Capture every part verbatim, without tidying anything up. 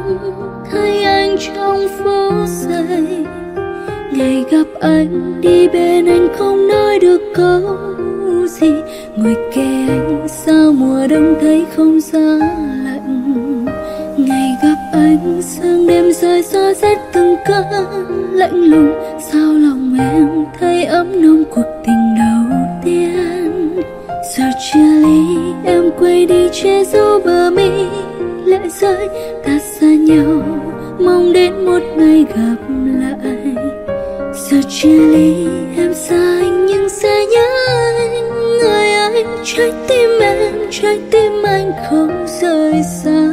thấy anh trong phút giây. Ngày gặp anh đi bên anh không nói được câu gì, ngồi kề anh sao mùa đông thấy không giá lạnh. Ngày gặp anh sương đêm rơi gió rét từng cơn lạnh lùng, sao lòng em thấy ấm nồng cuộc tình đầu tiên. Giờ chia ly em quay đi che giấu bờ mi lệ rơi, ta xa nhau mong đến một ngày gặp lại. Giờ chia ly em xa anh nhưng sẽ nhớ anh, người anh trái tim em, trái tim anh không rời xa.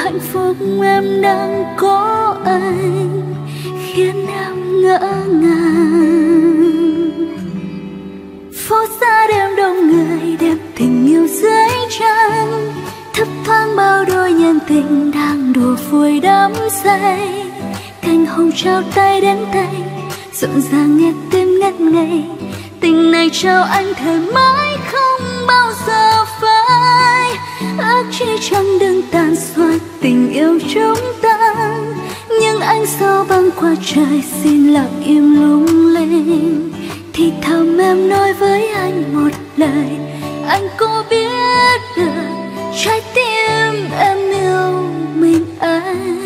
hạnh phúc em đang có anh khiến em ngỡ ngàng. Phố xa đêm đông người, đêm tình yêu dưới trăng, thấp thoáng bao đôi nhân tình đang đùa vui đắm say. Cành hồng trao tay đến tay, rộn ràng nghe tim ngất ngây. Tình này trao anh thời mãi không bao giờ phai. Ước chi trăng đừng tàn xoay tình yêu chúng ta, nhưng anh sao băng qua trời xin lặng im lung linh. Thì thầm em nói với anh một lời, anh có biết được trái tim em yêu mình anh.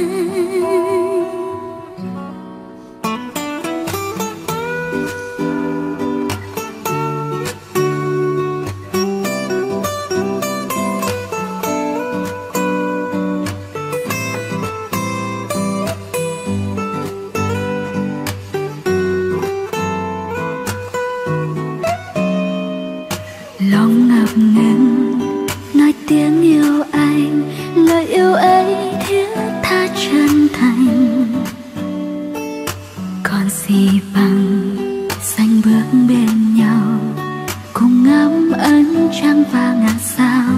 Lòng ngập ngừng nói tiếng yêu anh, lời yêu ấy thiết tha chân thành. Còn gì bằng xanh bước bên nhau, cùng ngắm ánh trăng và ngàn sao.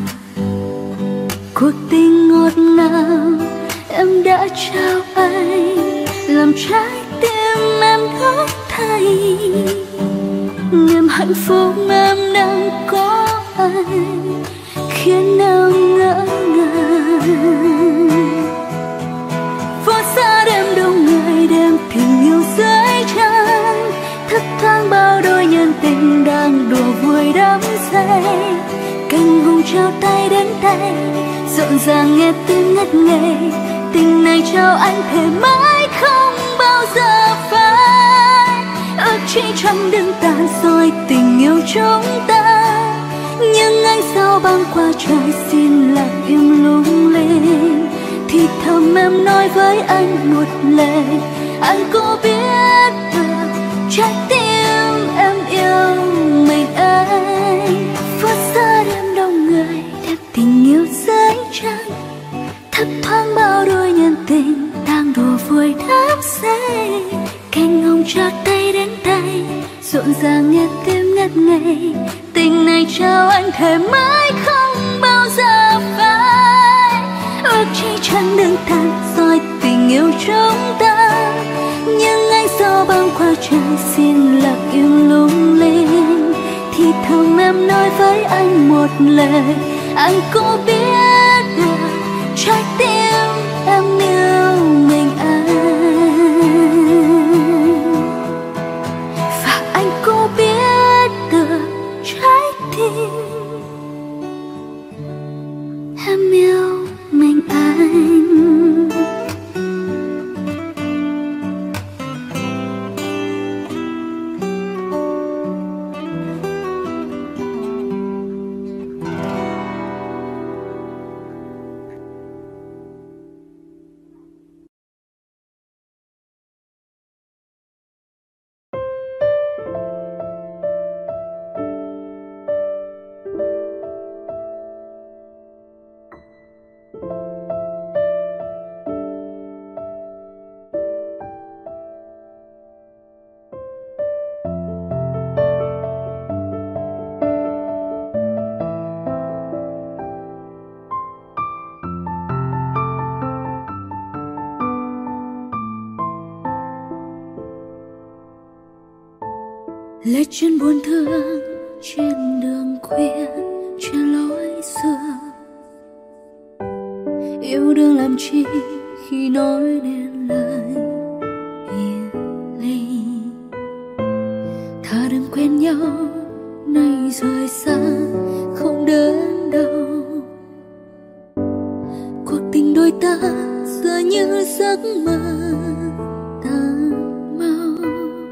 Cuộc tình ngọt ngào em đã trao anh, làm trái tim em thất thay. Niềm hạnh phúc em đang có anh khiến em ngỡ ngàng. Phố xa đêm đông người, đêm tình yêu dưới trăng, thất thoáng bao đôi nhân tình đang đùa vui đắm say. Cành hồng trao tay đến tay, rộn ràng nghe tim ngất ngây. Tình này trao anh thề mãi không bao giờ phai. Ước chi trăng đừng tàn rồi tình yêu chúng ta, nhưng anh sao băng qua trời xin lặng im lung linh. Thì thầm em nói với anh một lời, anh có biết được trái tim em yêu mình anh. Phố xa đêm đông người, đêm tình yêu dưới trăng, thấp thoáng bao đôi nhân tình đang đùa vui đắm say. Cành hồng trao tay đến tay, rộn ràng nghe tim ngất ngây. Tình này trao anh thề mãi không bao giờ phai. Ước chi chẳng đừng tàn rồi tình yêu chúng ta, nhưng anh sao băng qua trời xin lặng im lung linh. Thì thầm em nói với anh một lời, anh có biết được trái tim em yêu mình anh. Và anh có biết được trái tim em yêu mình anh. Lê chân buồn thương trên đường khuya, trên lối xưa. Yêu đương làm chi khi nói nên lời biệt ly. Thà đừng quen nhau, nay rời xa không đớn đau. Cuộc tình đôi ta giờ như giấc mơ tan mau.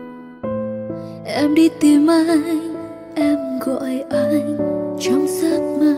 Em đi tìm anh, em gọi anh trong giấc mơ.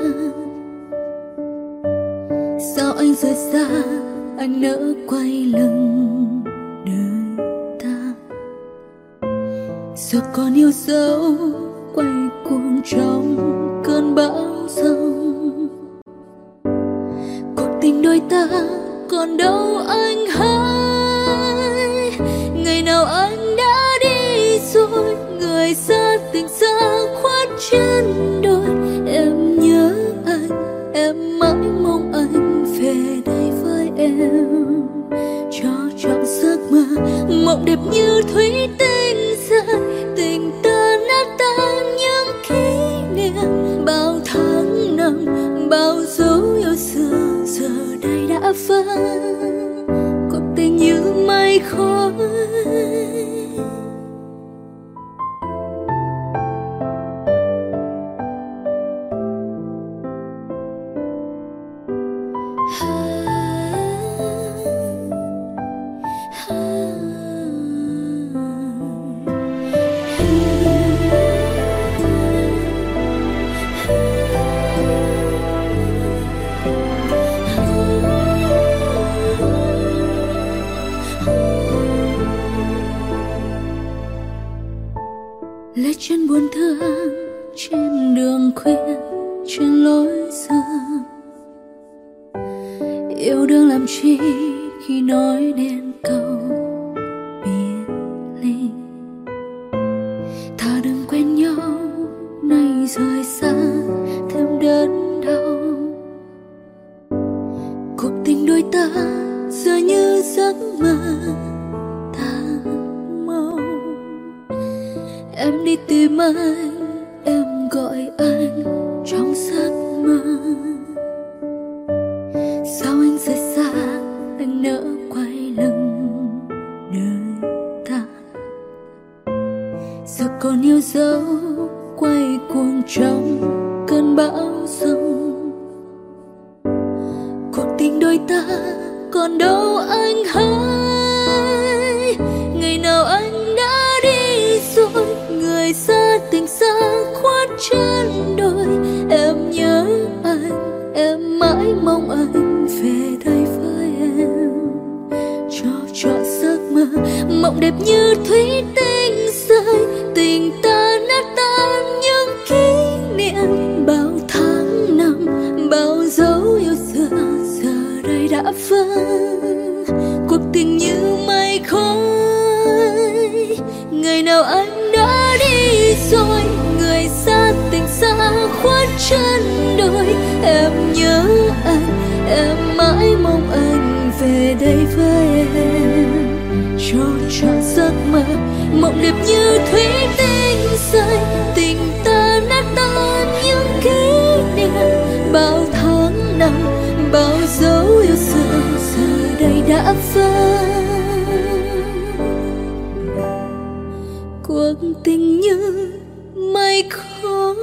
Sao anh rời xa, anh nỡ quay lưng đời ta. Giờ còn yêu dấu quay cuồng trong cơn bão giông. Cuộc tình tình đôi ta còn đâu anh hỡi. Ngày nào anh đã đi rồi, người xa tình xa khuất chân đôi. Em nhớ anh, em mãi mong anh về đây với em, cho trọn giấc mơ mộng đẹp như thủy tinh rơi. Tình ta nát tan những kỷ niệm, bao tháng năm bao dấu yêu xưa giờ đây đã vắng. Cuộc tình như mây khói. Lê chân buồn thương trên đường khuya, trên lối xưa. Yêu đương làm chi khi nói đến câu biệt ly. Thà đừng quen nhau, nay rời xa thêm đớn đau. Cuộc tình đôi ta giờ như giấc mơ tan mau. Em đi tìm anh, em gọi anh trong giấc mơ. Sao anh rời xa, anh nỡ quay lưng đời ta. Giờ còn yêu dấu quay cuồng trong cơn bão giông. Cuộc tình đôi ta còn đâu anh hỡi. Ngày nào anh đã đi rồi, người xa tình xa khuất chân đôi. Em nhớ anh, em mãi mong anh về đây với em, cho trọn giấc mơ mộng đẹp như thủy tinh rơi. Tình ta nát tan những kỷ niệm, bao tháng năm bao dấu yêu xưa giờ đây đã vắng. Cuộc tình như mây khói. Ngày nào anh đã đi rồi, người xa tình xa khuất chân đôi. Em nhớ anh, em mãi mong anh về đây với em, cho trọn giấc mơ mộng đẹp như thủy tinh rơi. Tình ta nát tan những kỷ niệm, bao tháng năm bao dấu yêu xưa giờ đây đã vắng. Cuộc tình như mây khói.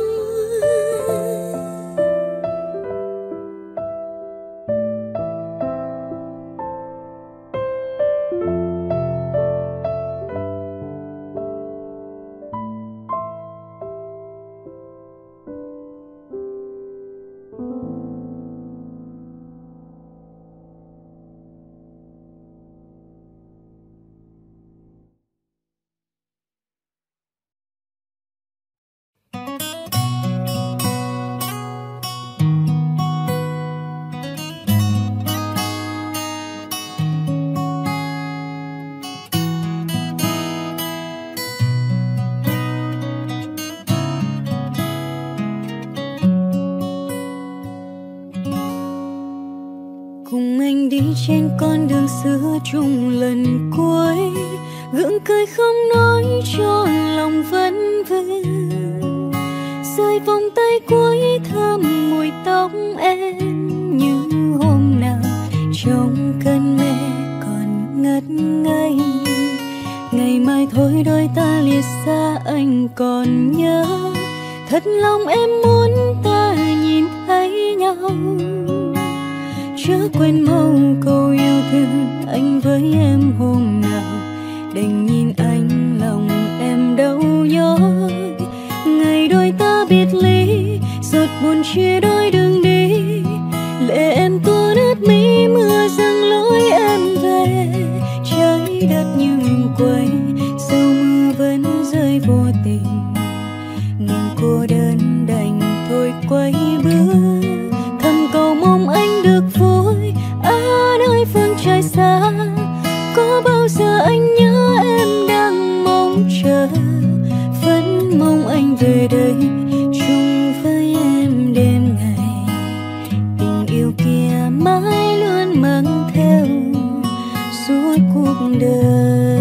Trên con đường xưa chung lần cuối, gượng cười không nói cho lòng vẫn vương. Rơi vòng tay cuối thơm mùi tóc em như hôm nào trong cơn mê còn ngất ngây. Ngày mai thôi đôi ta lìa xa anh còn nhớ, thật lòng em muốn ta nhìn thấy nhau. Chớ quên mau câu yêu thương anh với em hôm nào, đành nhìn anh lòng em đau nhói. Ngày đôi ta biệt ly, giọt buồn chia đôi đường đi, lệ em tuôn ướt mi mưa dâng lối em về. Trái đất nhưng quay, dẫu mưa vẫn rơi vô tình, nhưng cô đơn đành thôi quay bước. Thầm cầu mong anh được vui, ở nơi phương trời xa. Có bao giờ anh nhớ em đang mong chờ, vẫn mong anh về đây chung với em đêm ngày. Tình yêu kia mãi luôn mang theo suốt cuộc đời.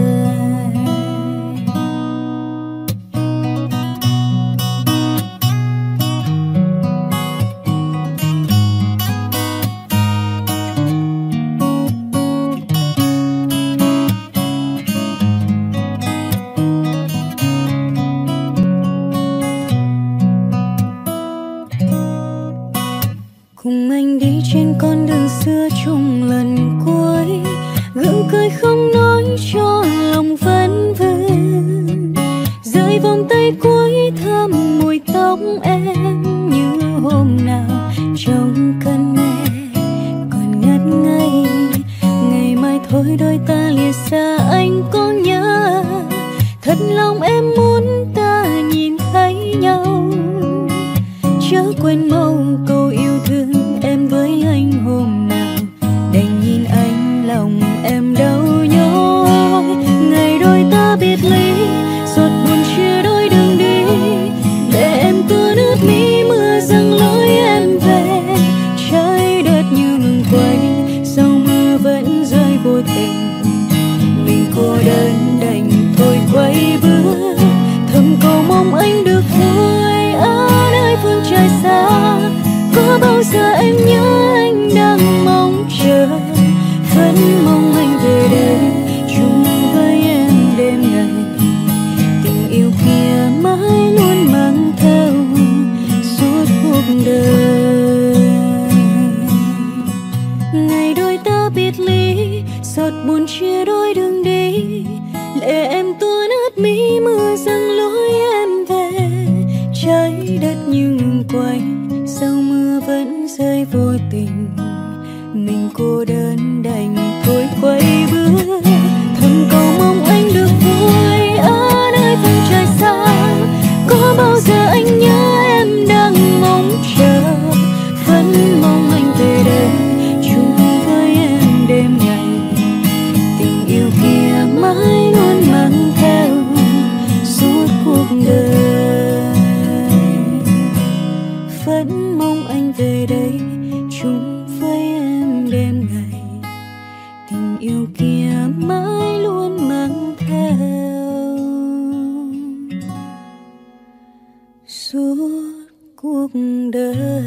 Cùng anh đi trên con đường xưa chung lần cuối, gượng cười không nói cho lòng vẫn vương. Rơi vòng tay cuối thơm mùi tóc em như hôm nào trong cơn mê còn ngất ngây. Ngày mai thôi đôi ta lìa xa, anh có nhớ thật lòng em muốn ta nhìn thấy nhau. Chớ quên mau câu yêu thương em với anh hôm nào, đành nhìn anh lòng em đau nhói. Ngày đôi ta biệt ly, giọt buồn chia đôi đường đi, để em tựa nước mi mưa dâng lối em về. Trái đất như ngừng quay, sau mưa vẫn rơi vô tình, mình cô đơn đành thôi quay bước. Thầm cầu mong anh được vui ở nơi phương trời xa. Có bao giờ em nhớ anh đang mong chờ, vẫn mong anh về đây chung với em đêm ngày. Tình yêu kia mãi luôn mang theo suốt cuộc đời. Ngày đôi ta biệt ly, giọt buồn chia đôi đường đi, lệ em tua nát mi mưa dâng lối em về. Trái đất như ngừng quay, sau mưa vẫn rơi vô tình, mình cô đơn đành thôi quay bước. Thầm cầu mong anh được vui ở nơi phương trời xa. Có bao giờ anh nhớ em đang mong chờ, vẫn mong anh về đây chung với em đêm ngày. Tình yêu kia mãi luôn mang theo suốt cuộc đời, vẫn mong anh về đây chung với em đêm ngày. Tình yêu kia mãi luôn mang theo suốt cuộc đời.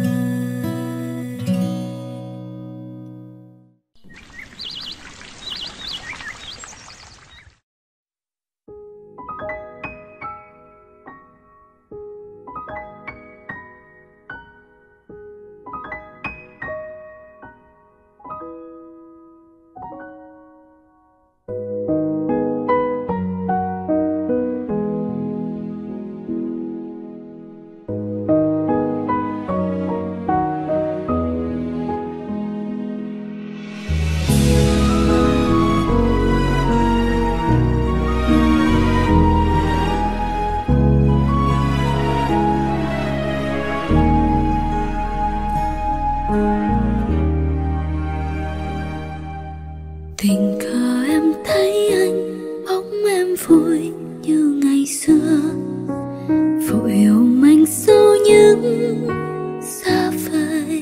Tình cờ em thấy anh, bóng em vui như ngày xưa, vội ôm anh sau những xa vời.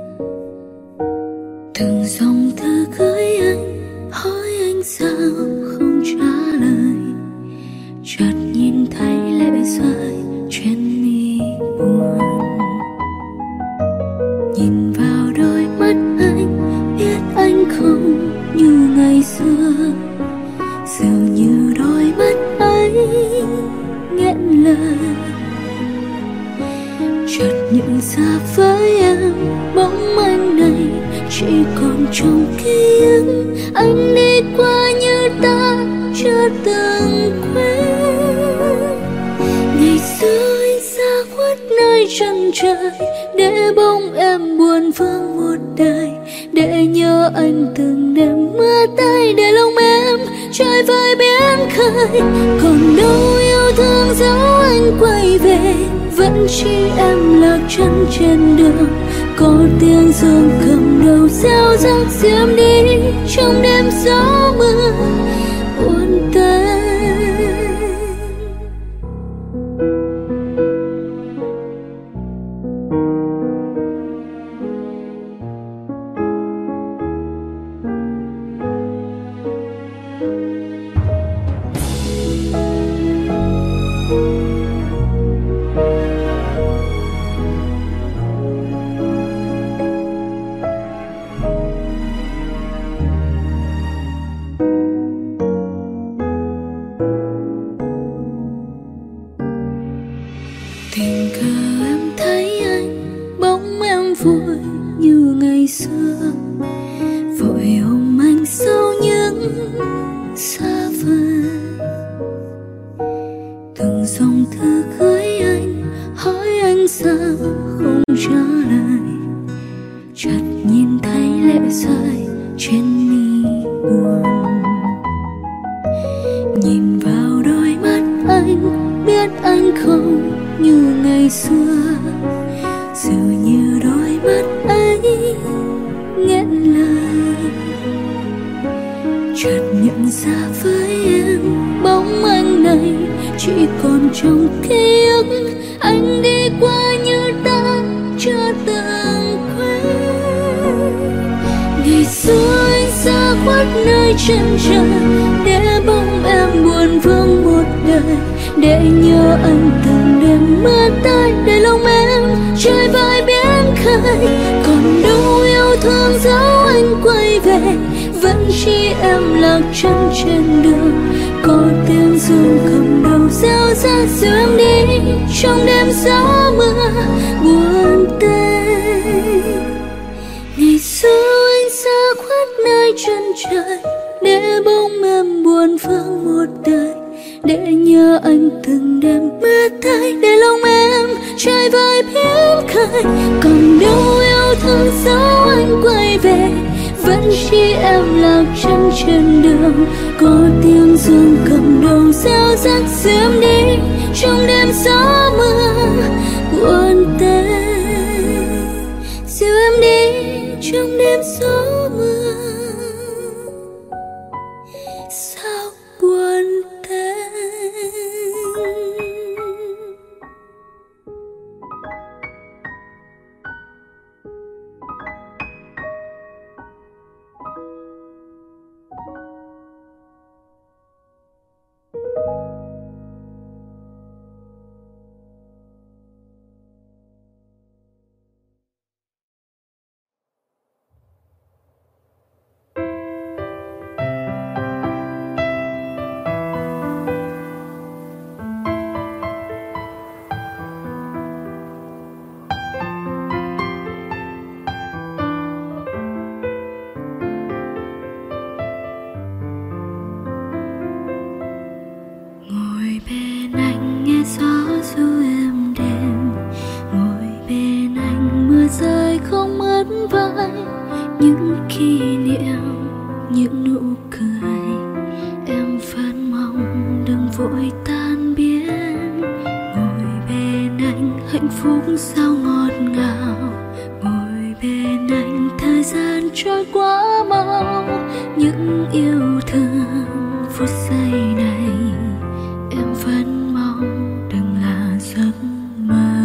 Từng dòng thư gửi anh, hỏi anh sao không trả lời, chợt nhìn thấy lệ rơi trên mi buồn. Nhìn vào đôi mắt anh, biết anh không như ngày xưa, dường như đôi mắt ấy nghẹn lời. Chợt nhận ra với em, bóng anh này chỉ còn trong ký ức. Anh đi qua như ta chưa từng quên. Ngày xưa anh xa khuất nơi chân trời, để bóng em buồn vương một đời. Để nhớ anh từng đêm mưa tay, để lòng em trôi vơi biển khơi. Còn đâu yêu thương dấu anh quay về, vẫn chỉ em lạc chân trên đường. có tiếng dương cầm đầu reo rắc diễm đi trong đêm gió mưa buồn tênh. Tình cờ em thấy anh, bóng em vui như ngày xưa, vội ôm anh sau những xa vời. Từng dòng thư gửi anh, hỏi anh sao không trả lời, chợt nhìn thấy lệ rơi trên mi buồn. Nhìn vào đôi mắt anh, biết anh không như ngày xưa, dường như đôi mắt ấy nghẹn lời. Chợt nhận ra với em, bóng anh này chỉ còn trong ký ức. Anh đi qua như ta chưa từng quên. Ngày xưa anh xa khuất nơi chân trời, để bóng em buồn vương một đời, để nhớ anh từng đêm mưa tới, để lòng em trời vơi biển khơi. Còn đâu yêu thương dấu anh quay về, vẫn chỉ em lạc chân trên đường. Có tiếng dương cầm đầu reo rắt dìu em đi trong đêm gió mưa buồn tênh. Ngày xưa anh xa khuất nơi chân trời, để bóng em buồn vương một đời, để nhớ anh từng đêm mưa tới, để lòng em trời vơi biển khơi. Còn đâu yêu thương dấu anh quay về, vẫn chỉ em lạc chân trên đường. Có tiếng dương cầm đầu reo rắt dìu em đi trong đêm gió mưa buồn tênh. Dìu em đi trong đêm gió mưa sao buồn tênh. Những kỷ niệm, những nụ cười, em vẫn mong đừng vội tan biến. Ngồi bên anh hạnh phúc sao ngọt ngào, ngồi bên anh thời gian trôi quá mau. Những yêu thương phút giây này, em vẫn mong đừng là giấc mơ.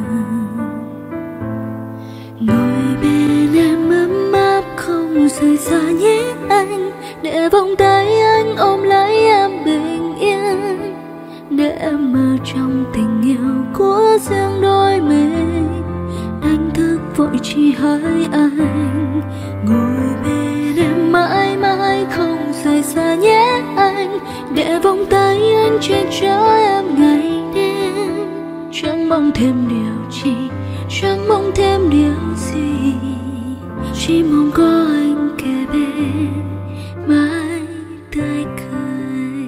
Ngồi bên em ấm áp không rời xa nhé anh, để vòng tay anh ôm lấy em bình yên, để em mơ trong tình yêu của riêng đôi mình. Đánh thức vội chỉ hỡi anh, ngồi bên em mãi mãi không rời xa nhé anh, để vòng tay anh che chở em ngày đêm. Chẳng mong thêm điều chi, chẳng mong thêm điều gì, chỉ mong có anh kề bên mãi tươi cười.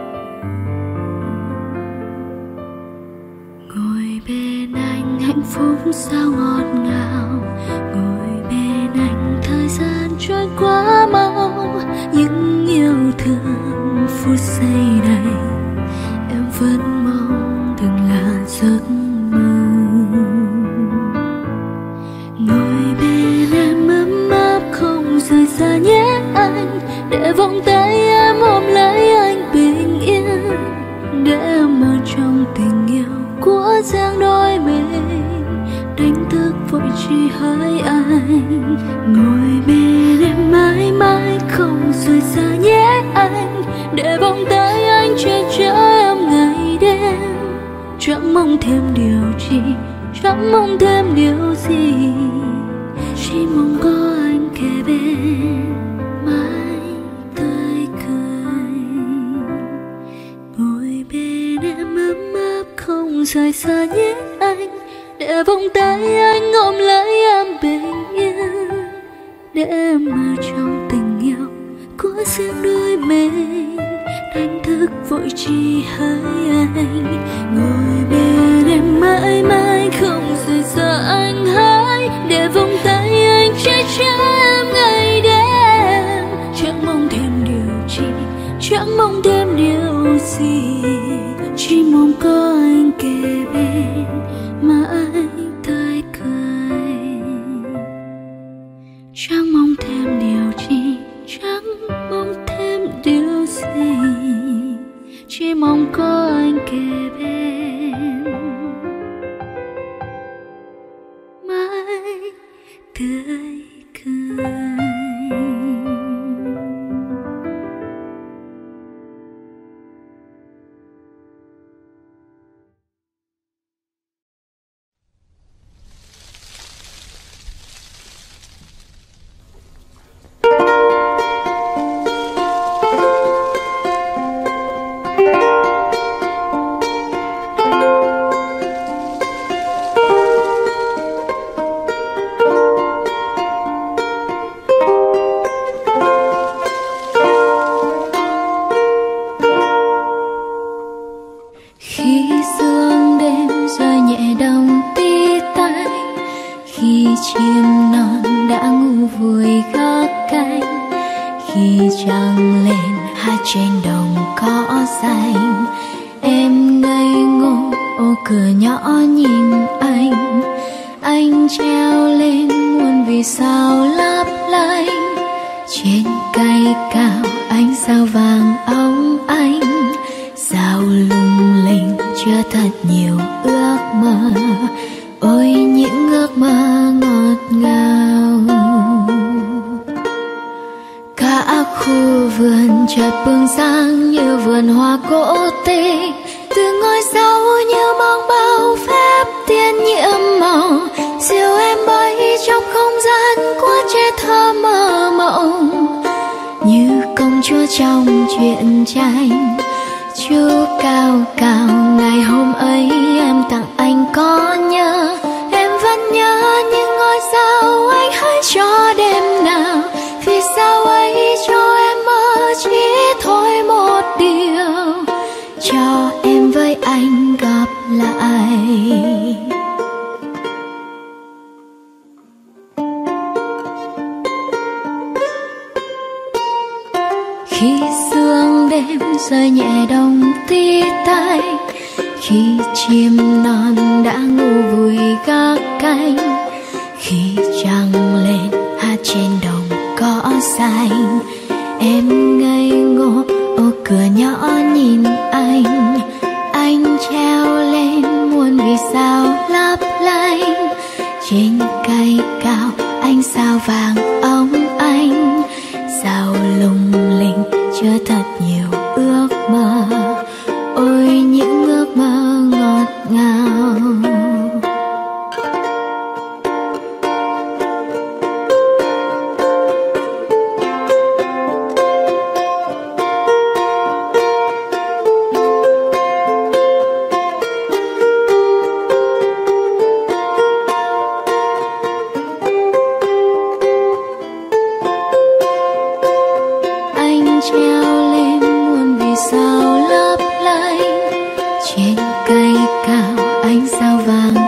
Ngồi bên anh hạnh phúc trôi quá mau, những yêu thương phút giây này em vẫn mong đừng là giấc mơ. Ngồi bên em ấm áp không rời xa nhé anh, để vòng tay em ôm lấy anh bình yên, để em ở trong tình yêu của riêng đôi mình, đánh thức vội chỉ hỡi anh. Ngồi bên em mãi mãi không rời xa nhé anh, để vòng tay anh che chở em ngày đêm. Chẳng mong thêm điều gì, chẳng mong thêm điều gì, chỉ mong có anh kề bên mãi tươi cười. Ngồi bên em ấm áp không rời xa nhé anh, để vòng tay anh ôm lấy em bình yên, để em ở trong tình yêu của riêng đôi mình, đánh thức vội chỉ hỡi anh. Ngồi bên em mãi mãi không rời xa anh hỡi, để vòng tay anh che chở em ngày đêm. Chẳng mong thêm điều gì, chẳng mong thêm điều gì, chỉ mong có anh kề bên mãi tươi cười. Chẳng mong thêm điều gì, chẳng mong thêm điều gì, chỉ mong có anh kề bên mãi tươi cười.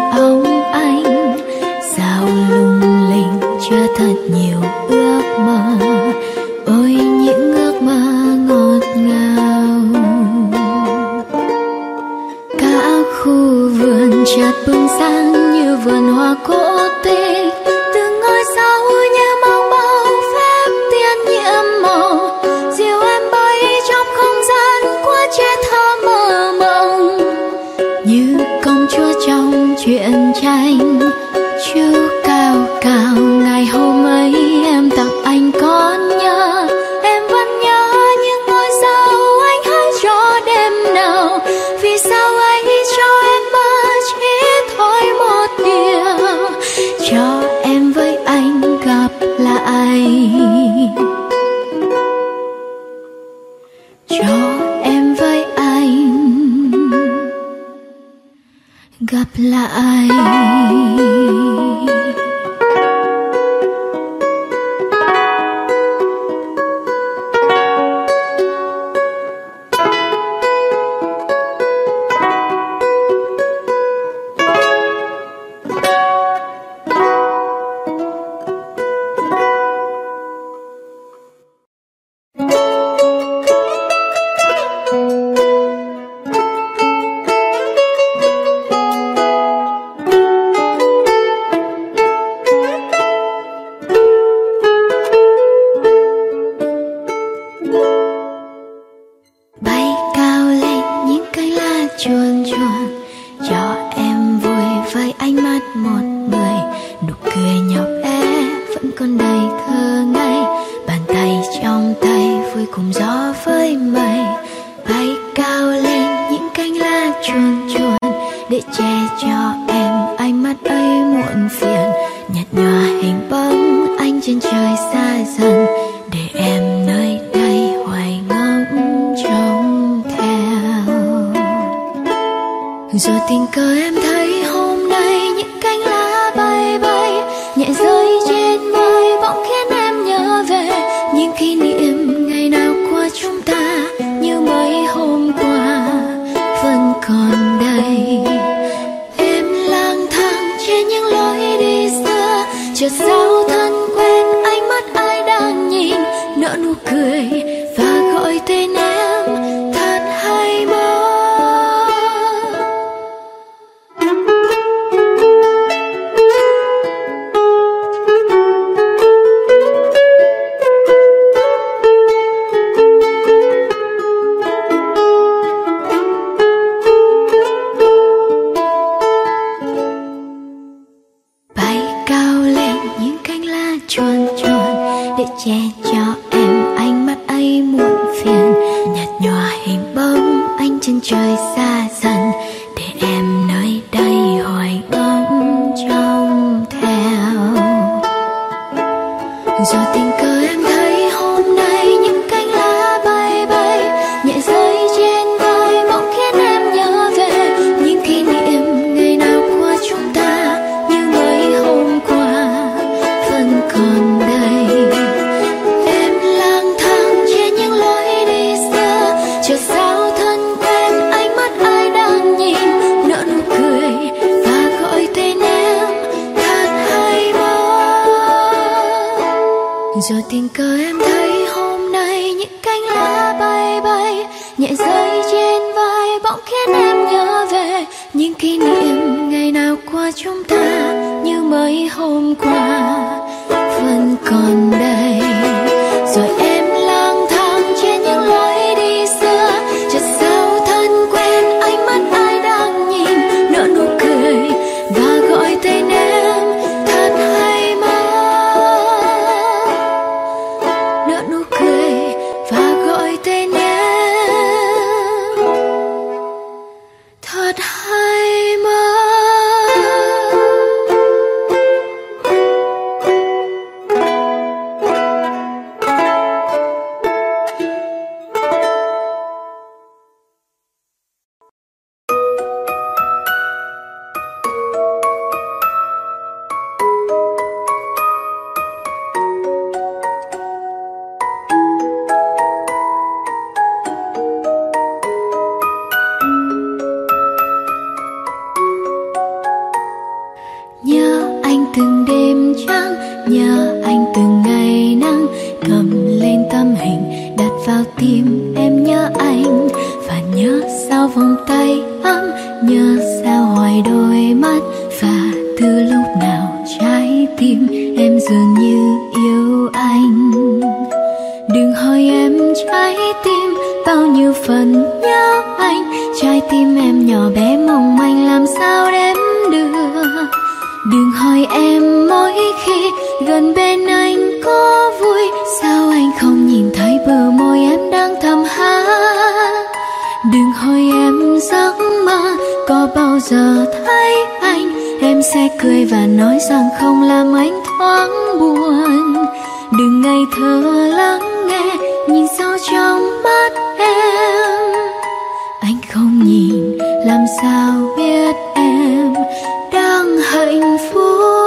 thật nhiều ước mơ. còn đầy thơ ngây. Bàn tay trong tay vui cùng gió với mây, bay cao lên những cánh lá chuồn chuồn để che cho em ánh mắt ấy muộn phiền. Nhạt nhòa hình bóng anh trên trời xa dần, để em nơi đây hoài ngóng trông theo. Rồi tình cờ em thấy hôm nay những cánh lá bay bay nhẹ rơi trên vai, bỗng khiến em nhớ về những kỷ niệm ngày nào qua chúng ta như mấy hôm qua vẫn còn đây. Em lang thang trên những lối đi xưa, chợt sao thân quen ánh mắt ai đang nhìn, nở nụ cười và gọi tên em thật hay mơ. Chuồn chuồn để che cho em ánh mắt ấy muộn phiền. Nhạt nhòa hình bóng anh trên trời xa dần, để em nơi đây hoài ngóng trông theo. Rồi tình cờ em thấy hôm nay những cánh lá bay bay nhẹ rơi trên vai, bỗng khiến em nhớ về những kỷ niệm ngày nào qua chúng ta như mấy hôm qua vẫn còn đây. Em lang thang trên những lối đi xưa, chợt sao thân quen ánh mắt ai đang nhìn, nở nụ cười và gọi tên em thật hay mơ. Rồi tình cờ em thấy hôm nay những cánh lá bay bay nhẹ rơi trên vai, bỗng khiến em nhớ về những kỷ niệm ngày nào qua chúng ta như mấy hôm qua vẫn còn đây. Rồi em lang thang trên những lối đi xưa, chợt sao thân quen ánh mắt ai đang nhìn, nở nụ cười và gọi tên em thật hay mơ. Nở nụ cười và gọi tên em thật hay mơ. Nhớ anh từng đêm trắng, nhớ anh từng ngày nắng, cầm lên tấm hình đặt vào tim em. Nhớ anh và nhớ sao vòng tay ấm, nhớ sao hoài đôi mắt, và từ lúc nào trái tim em dường như yêu anh. Đừng hỏi em trái tim bao nhiêu phần nhớ anh, trái tim em nhỏ bé mong manh làm sao đếm được. Đừng hỏi em mỗi khi gần bên anh có vui, sao anh không nhìn thấy bờ môi em đang thầm hát. Đừng hỏi em giấc mơ có bao giờ thấy anh, em sẽ cười và nói rằng không làm anh thoáng buồn. Đừng ngây thơ lắng nghe nhìn sâu trong mắt em, anh không nhìn làm sao biết em đang hạnh phúc.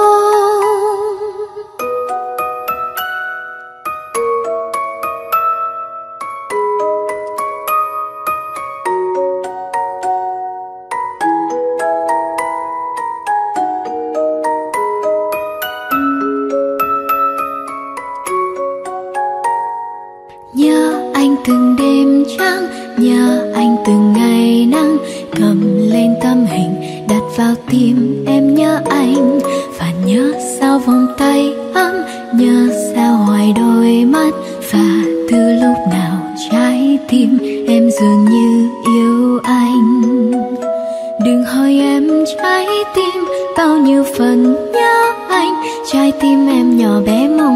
Nhớ anh từng đêm trắng, nhớ anh từng ngày nắng, cầm lên tấm hình đặt vào tim em. Nhớ anh và nhớ sao vòng tay ấm, nhớ sao hoài đôi mắt, và từ lúc nào trái tim em dường như yêu anh. Đừng hỏi em trái tim bao nhiêu phần nhớ anh, trái tim em nhỏ bé mong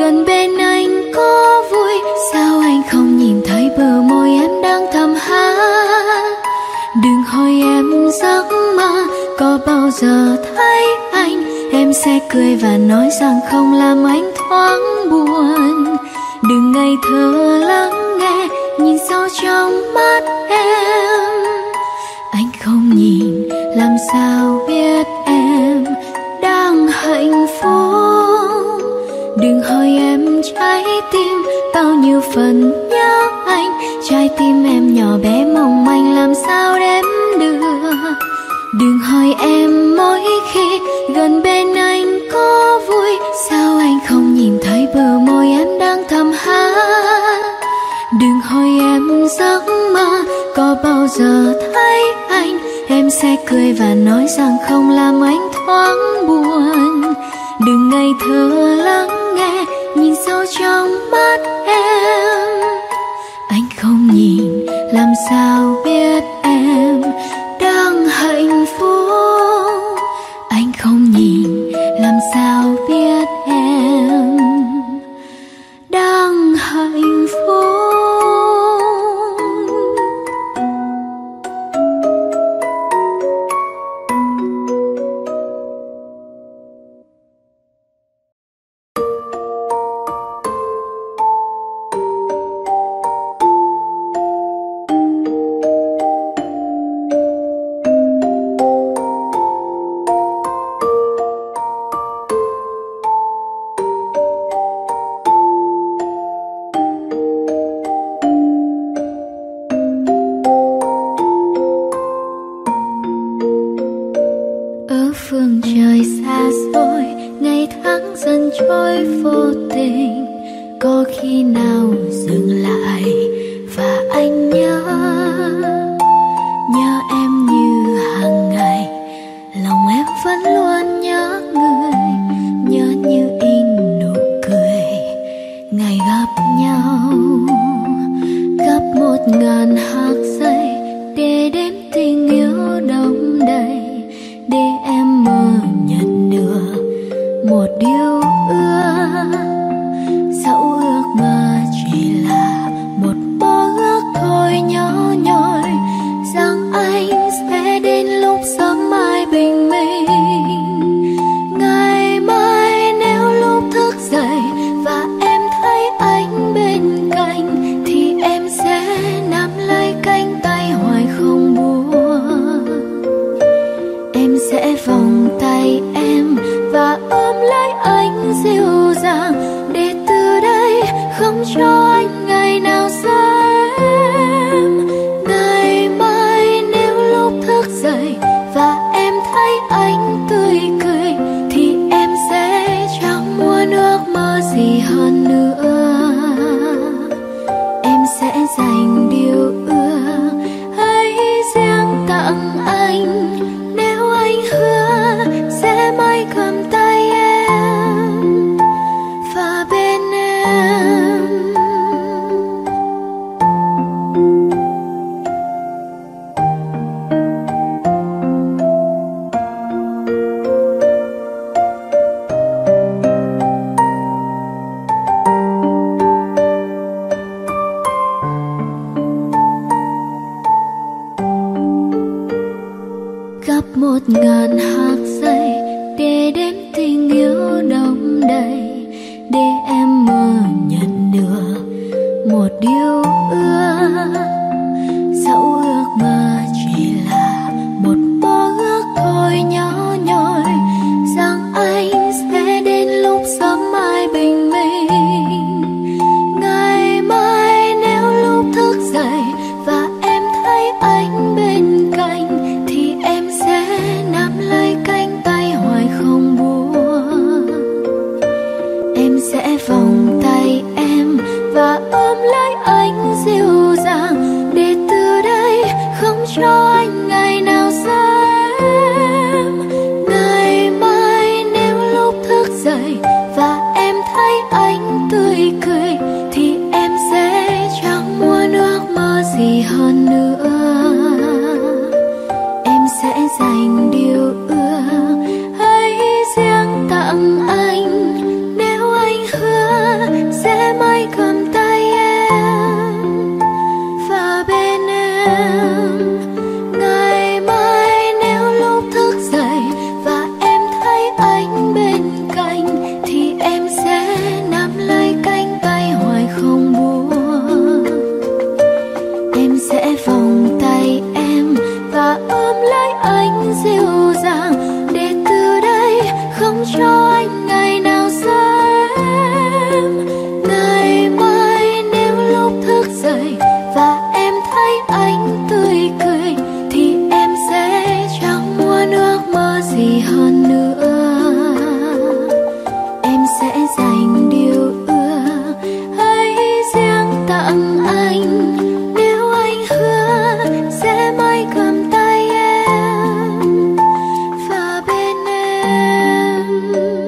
gần bên anh có vui. Sao anh không nhìn thấy bờ môi em đang thầm hát? Đừng hỏi em giấc mơ có bao giờ thấy anh, em sẽ cười và nói rằng không làm anh thoáng buồn. Đừng ngây thơ lắng nghe, nhìn sâu trong mắt em. Anh không nhìn làm sao biết em đang hạnh phúc. Đừng hỏi em trái tim bao nhiêu phần nhớ anh, trái tim em nhỏ bé mong manh làm sao đếm được. Đừng hỏi em mỗi khi gần bên anh có vui. Sao anh không nhìn thấy bờ môi em đang thầm hát? Đừng hỏi em giấc mơ có bao giờ thấy anh, em sẽ cười và nói rằng không làm anh thoáng buồn. Đừng ngây thơ lắng nghe, nhìn sâu trong mắt em. Anh không nhìn làm sao biết em đang hạnh phúc. Anh không nhìn làm sao biết em đang hạnh phúc. Phương trời xa xôi, ngày tháng dần trôi vô tình. Có khi nào dừng lại và anh nhớ, nhớ em như hàng ngày. Lòng em vẫn luôn nhớ người, nhớ như in nụ cười ngày gặp nhau. Gấp một ngàn hạt giây để đếm tình yêu đong đầy, để em mơ nhận được một điều ước. Dẫu ước mơ chỉ là một mơ ước thôi nhỏ nhoi, rằng anh sẽ đến lúc sớm mai bình minh. Ngày mai nếu lúc thức dậy và em thấy anh bên cạnh, thì em sẽ nắm lấy cánh tay hoài không buông. Em sẽ vòng tay em và ôm lấy anh dịu dàng, để từ đây không cho anh ngày nào xa em. Ngày mai nếu lúc thức dậy và em thấy anh tươi cười, thì em sẽ chẳng muốn ước mơ gì hơn nữa. Em sẽ dành điều ước ấy riêng tặng anh, nếu anh hứa sẽ mãi cầm tay em và bên em. Gấp một ngàn hạt giây để đếm tình yêu đong đầy, để em mơ nhận được một điều ước. Dẫu ước mơ chỉ là một mơ ước thôi nhỏ nhoi, rằng anh sẽ đến lúc sớm mai bình minh. Ngày mai nếu lúc thức dậy và em thấy anh bên cạnh, thì em sẽ nắm lấy cánh tay hoài không buông. Em sẽ vòng tay em và ôm lấy anh dịu dàng, vì hơn nữa em sẽ dành điều ưa hãy riêng tặng anh. Nếu anh hứa sẽ mãi cầm tay em và bên em.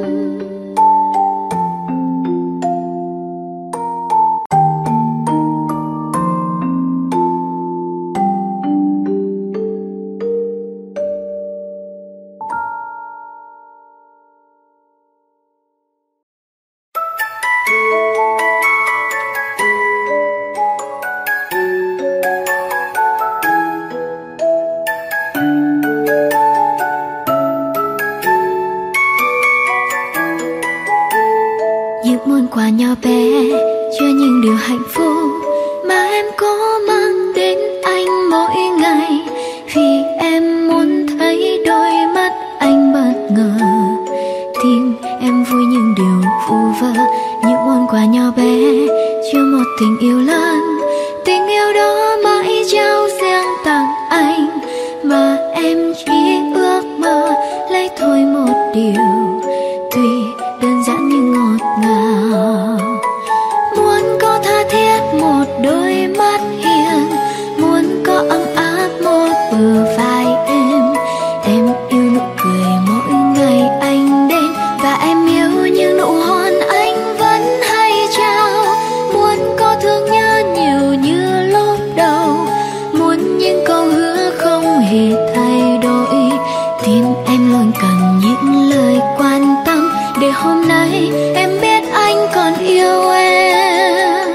Những món quà nhỏ bé chứa những điều hạnh phúc mà em có mang đến anh mỗi ngày, vì em muốn thấy đôi mắt anh bất ngờ. Tim em vui những điều vu vơ, những món quà nhỏ bé chứa một tình yêu lớn. Tình yêu đó mãi trao riêng tặng anh, mà em chỉ ước mơ lấy thôi một điều tuy đơn giản nhưng ngọt ngào. Muốn có tha thiết một đôi mắt hiền, muốn có ấm áp một bờ vai êm. Em yêu nụ cười mỗi ngày anh đến, và em yêu những nụ hôn anh vẫn hay trao. Muốn có thương nhớ nhiều như lúc đầu, muốn những câu hứa không hề thay đổi. Tim em luôn cần những lời quan tâm, để hôm nay em biết anh còn yêu em.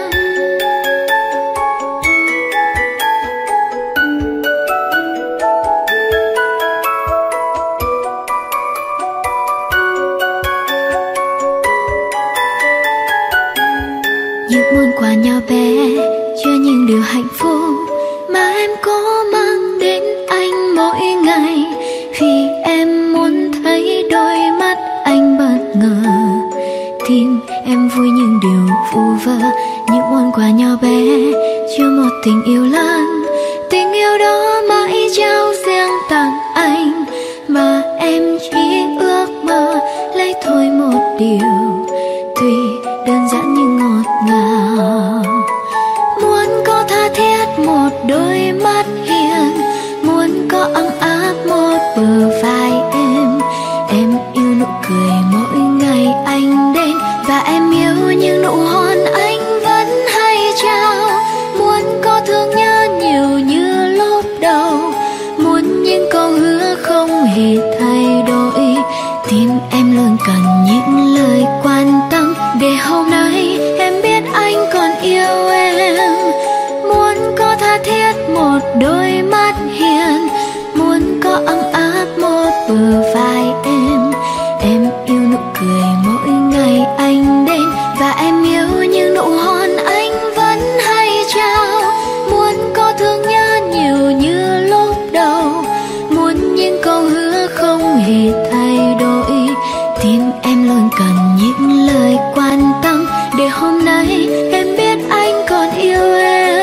Những món quà nhỏ bé chứa những điều hạnh phúc mà em có mang đến anh mỗi ngày, vì em muốn thấy đôi mắt anh bất ngờ. Tim em vui những điều vu vơ, những món quà nhỏ bé chứa một tình yêu lớn. Tình yêu đó mãi trao riêng tặng anh, mà em chỉ ước mơ lấy thôi một điều tuy đơn giản nhưng ngọt ngào. Muốn có tha thiết một đôi mắt hiền, muốn có ấm áp một bờ vai êm. Em yêu nụ cười mỗi ngày anh đến, và em yêu những nụ hôn anh vẫn hay trao. Muốn có thương nhớ nhiều như lúc đầu, muốn những câu hứa không hề thay đổi. Tim em luôn cần những lời quan tâm, để hôm nay em biết anh còn yêu em. Muốn có tha thiết một đôi mắt hiền, muốn có ấm áp một bờ vai êm. Em yêu nụ cười mỗi ngày anh đến, và em yêu những nụ hôn anh vẫn hay trao. Muốn có thương nhớ nhiều như lúc đầu, muốn những câu hứa không hề thay đổi. Tim em luôn cần những lời quan tâm, để hôm nay em biết anh còn yêu em.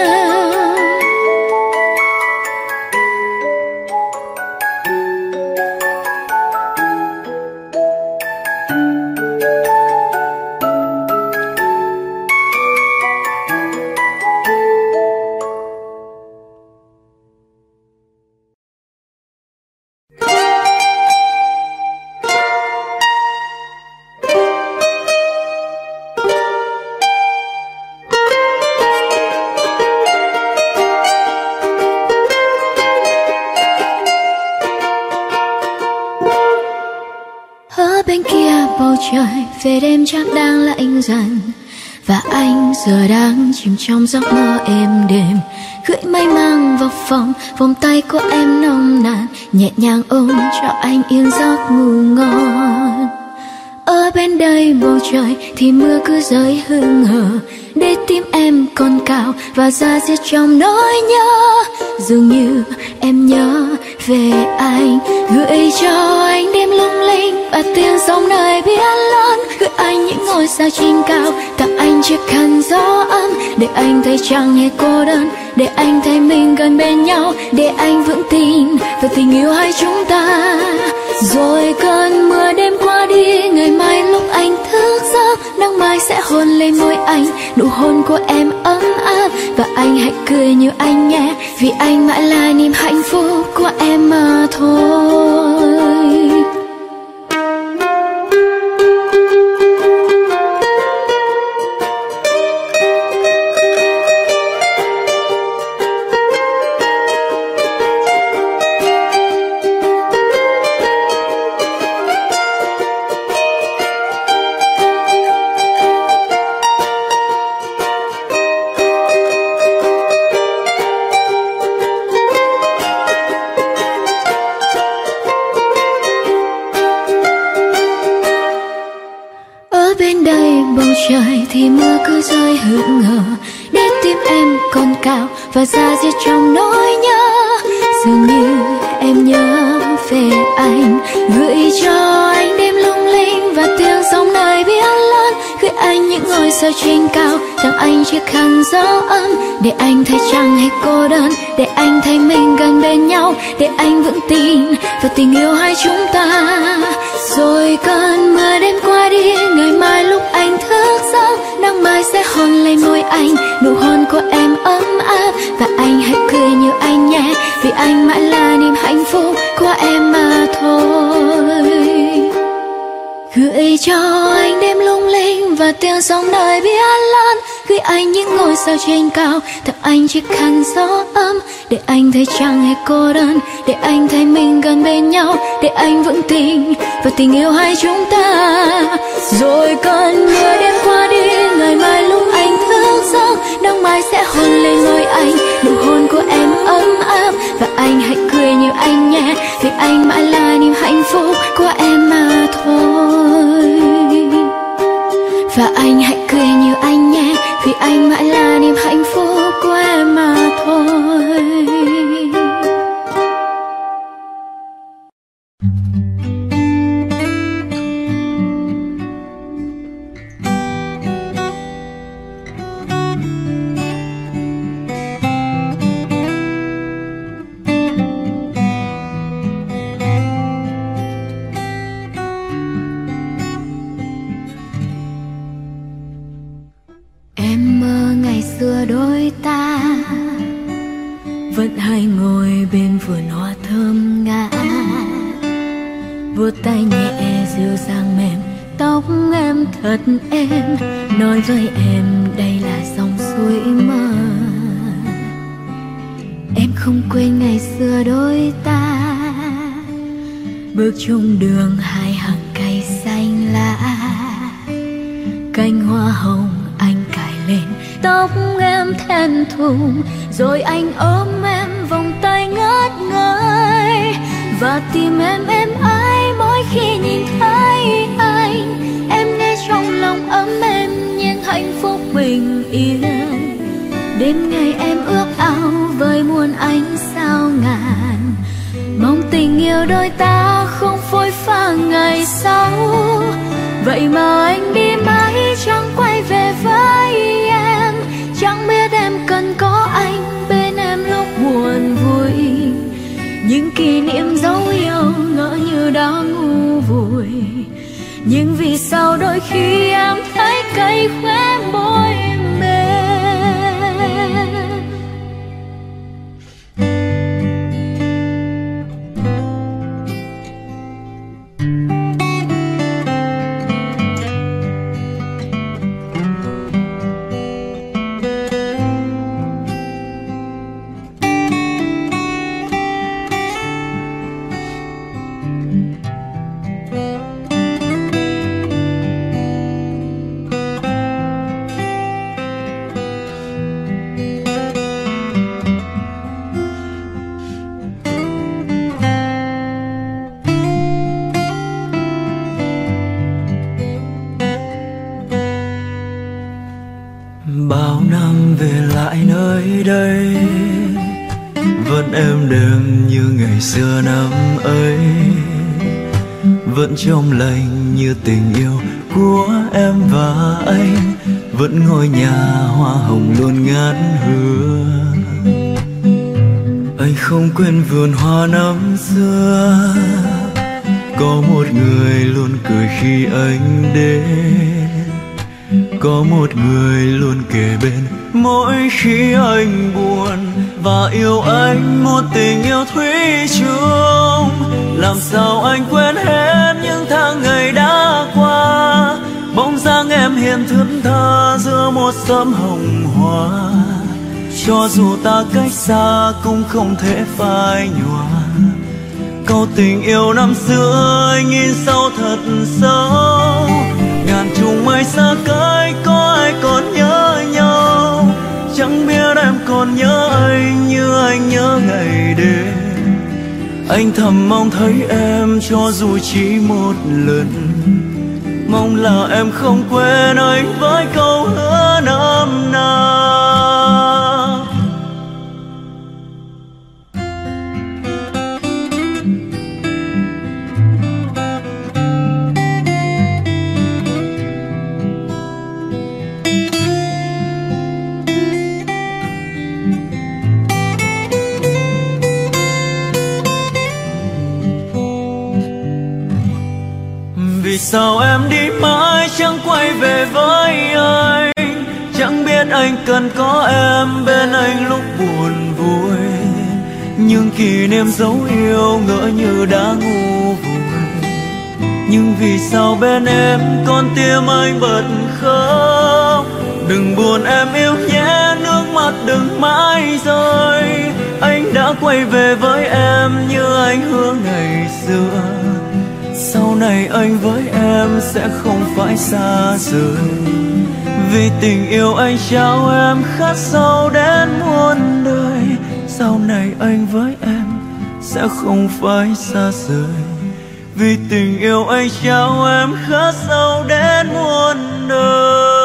Bên kia bầu trời về đêm chắc đang lạnh dần, và anh giờ đang chìm trong giấc mơ êm đềm. Gửi mây mang vào phòng, vòng tay của em nồng nàn, nhẹ nhàng ôm cho anh yên giấc ngủ ngon. Ở bên đây bầu trời thì mưa cứ rơi hững hờ, để tim em còn cào và da diết trong nỗi nhớ. Dường như em nhớ về anh, gửi cho anh đêm lung linh và tiếng sóng nơi biển lớn. Gửi anh những ngôi sao trên cao, tặng anh chiếc khăn gió ấm, để anh thấy chẳng hề cô đơn, để anh thấy mình gần bên nhau, để anh vững tin vào tình yêu hai chúng ta. Rồi sẽ hôn lên môi anh, nụ hôn của em ấm áp. Và anh hãy cười như anh nhé, vì anh mãi là niềm hạnh phúc của em mà thôi. Trời thì mưa cứ rơi hững hờ, để tim em còn cao và da diết trong nỗi nhớ. Dường như em nhớ về anh, gửi cho anh đêm lung linh và tiếng sóng nơi biển lớn. Gửi anh những ngôi sao trên cao, tặng anh chiếc khăn gió ấm, để anh thấy chẳng hề cô đơn, để anh thấy mình gần bên nhau, để anh vững tin vào tình yêu hai chúng ta. Rồi cơn mưa đêm qua đi, ngày mai lúc anh thức giấc, nắng mai sẽ hôn lên môi anh, nụ hôn của em ấm áp. Và anh hãy cười như anh nhé, vì anh mãi là niềm hạnh phúc của em mà thôi. Gửi cho anh đêm lung linh và tiếng sóng nơi biển lớn. Gửi anh những ngôi sao trên cao, tặng anh chiếc khăn gió ấm, để anh thấy chẳng hề cô đơn, để anh thấy mình gần bên nhau, để anh vững tin vào tình yêu hai chúng ta. Rồi cơn mưa đêm qua đi, ngày mai lúc anh thức giấc, nắng mai sẽ hôn lên môi anh, nụ hôn của em ấm áp. Và anh hãy cười như anh nhé, vì anh mãi là niềm hạnh phúc của em mà thôi. Và anh hãy cười như anh nhé, vì anh mãi là niềm hạnh phúc của em mà thôi. Đôi ta vẫn hay ngồi bên vườn hoa thơm ngát, vuốt tay nhẹ dịu dàng mềm tóc em thật êm, nói với em đây là dòng suối mơ. Em không quên ngày xưa đôi ta bước chung đường hai hàng cây xanh lá, cành hoa hồng anh cài lên tóc em thẹn thùng, rồi anh ôm em vòng tay ngất ngây. Và tim em êm ái mỗi khi nhìn thấy anh, em nghe trong lòng ấm êm nhưng hạnh phúc bình yên. Đêm ngày em ước ao với muôn ánh sao ngàn, mong tình yêu đôi ta không phôi pha ngày sau. Vậy mà anh đi mãi chẳng quay về với em, chẳng biết em cần có anh bên em lúc buồn vui. Những kỷ niệm dấu yêu ngỡ như đã ngu vùi, nhưng vì sao đôi khi em thấy cay khóe môi mềm. Bao năm về lại nơi đây, vẫn êm đềm như ngày xưa năm ấy, vẫn trong lành như tình yêu của em và anh, vẫn ngôi nhà hoa hồng luôn ngát hương. Anh không quên vườn hoa năm xưa, có một người luôn cười khi anh đến. có một người luôn kề bên mỗi khi anh buồn, và yêu anh một tình yêu thủy chung. Làm sao anh quên hết những tháng ngày đã qua, bóng dáng em hiện thướt tha giữa một sớm hồng hoa. Cho dù ta cách xa cũng không thể phai nhòa, câu tình yêu năm xưa anh in sâu thật sâu. Ngàn trùng mây xa cách có ai còn nhớ nhau, chẳng biết em còn nhớ anh như anh nhớ ngày đêm. Anh thầm mong thấy em cho dù chỉ một lần, mong là em không quên anh với câu hứa năm nào. Vì sao em đi mãi chẳng quay về với anh, chẳng biết anh cần có em bên anh lúc buồn vui. Nhưng kỷ niệm dấu yêu ngỡ như đã ngu vùi, nhưng vì sao bên em con tim anh bật khóc. Đừng buồn em yêu nhé, nước mắt đừng mãi rơi. Anh đã quay về với em như anh hứa ngày xưa, sau này anh với em sẽ không phải xa rời. Vì tình yêu anh trao em khát sâu đến muôn đời, sau này anh với em sẽ không phải xa rời. Vì tình yêu anh trao em khát sâu đến muôn đời.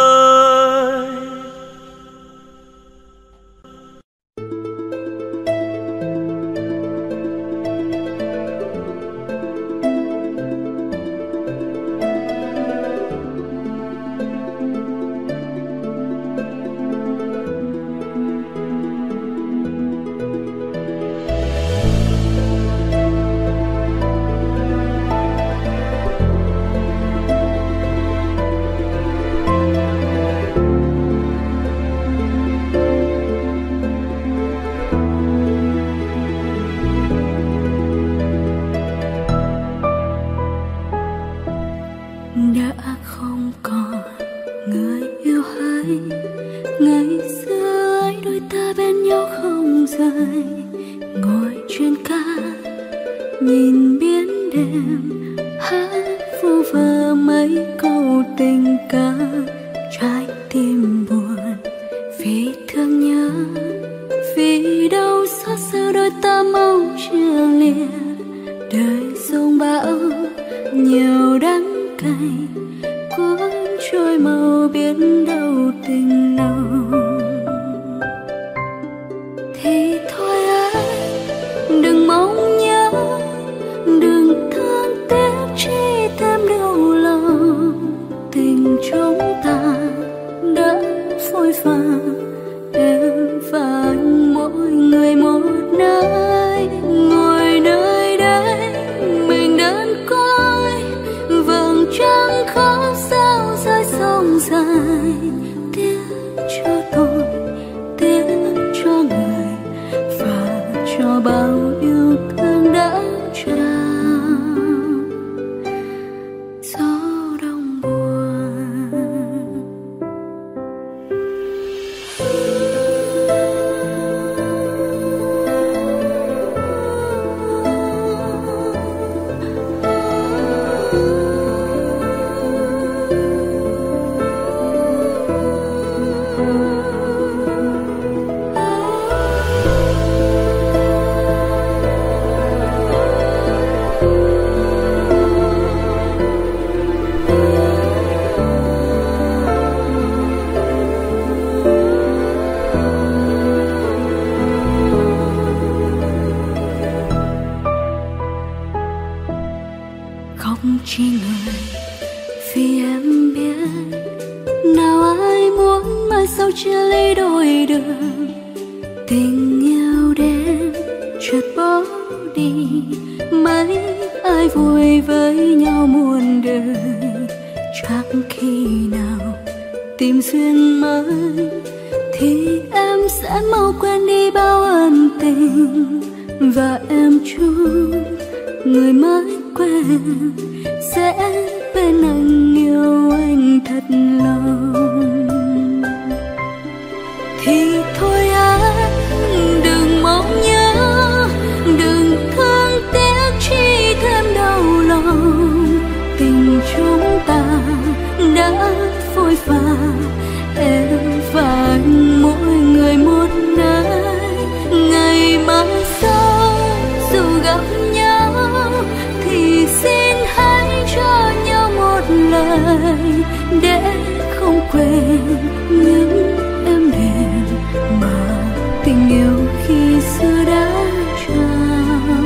tìm duyên mới thì em sẽ mau quên đi bao ân tình, và em chúc người mới quen sẽ bên anh yêu anh thật lòng. Thì thôi anh đừng mong nhớ, đừng thương tiếc chi thêm đau lòng. Tình chúng ta đã phôi pha, em và anh mỗi người một nơi. Ngày mai sau dù gặp nhau thì xin hãy cho nhau một lời để không quên những êm đềm mà tình yêu khi xưa đã trao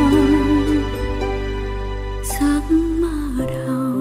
giấc mơ đầu.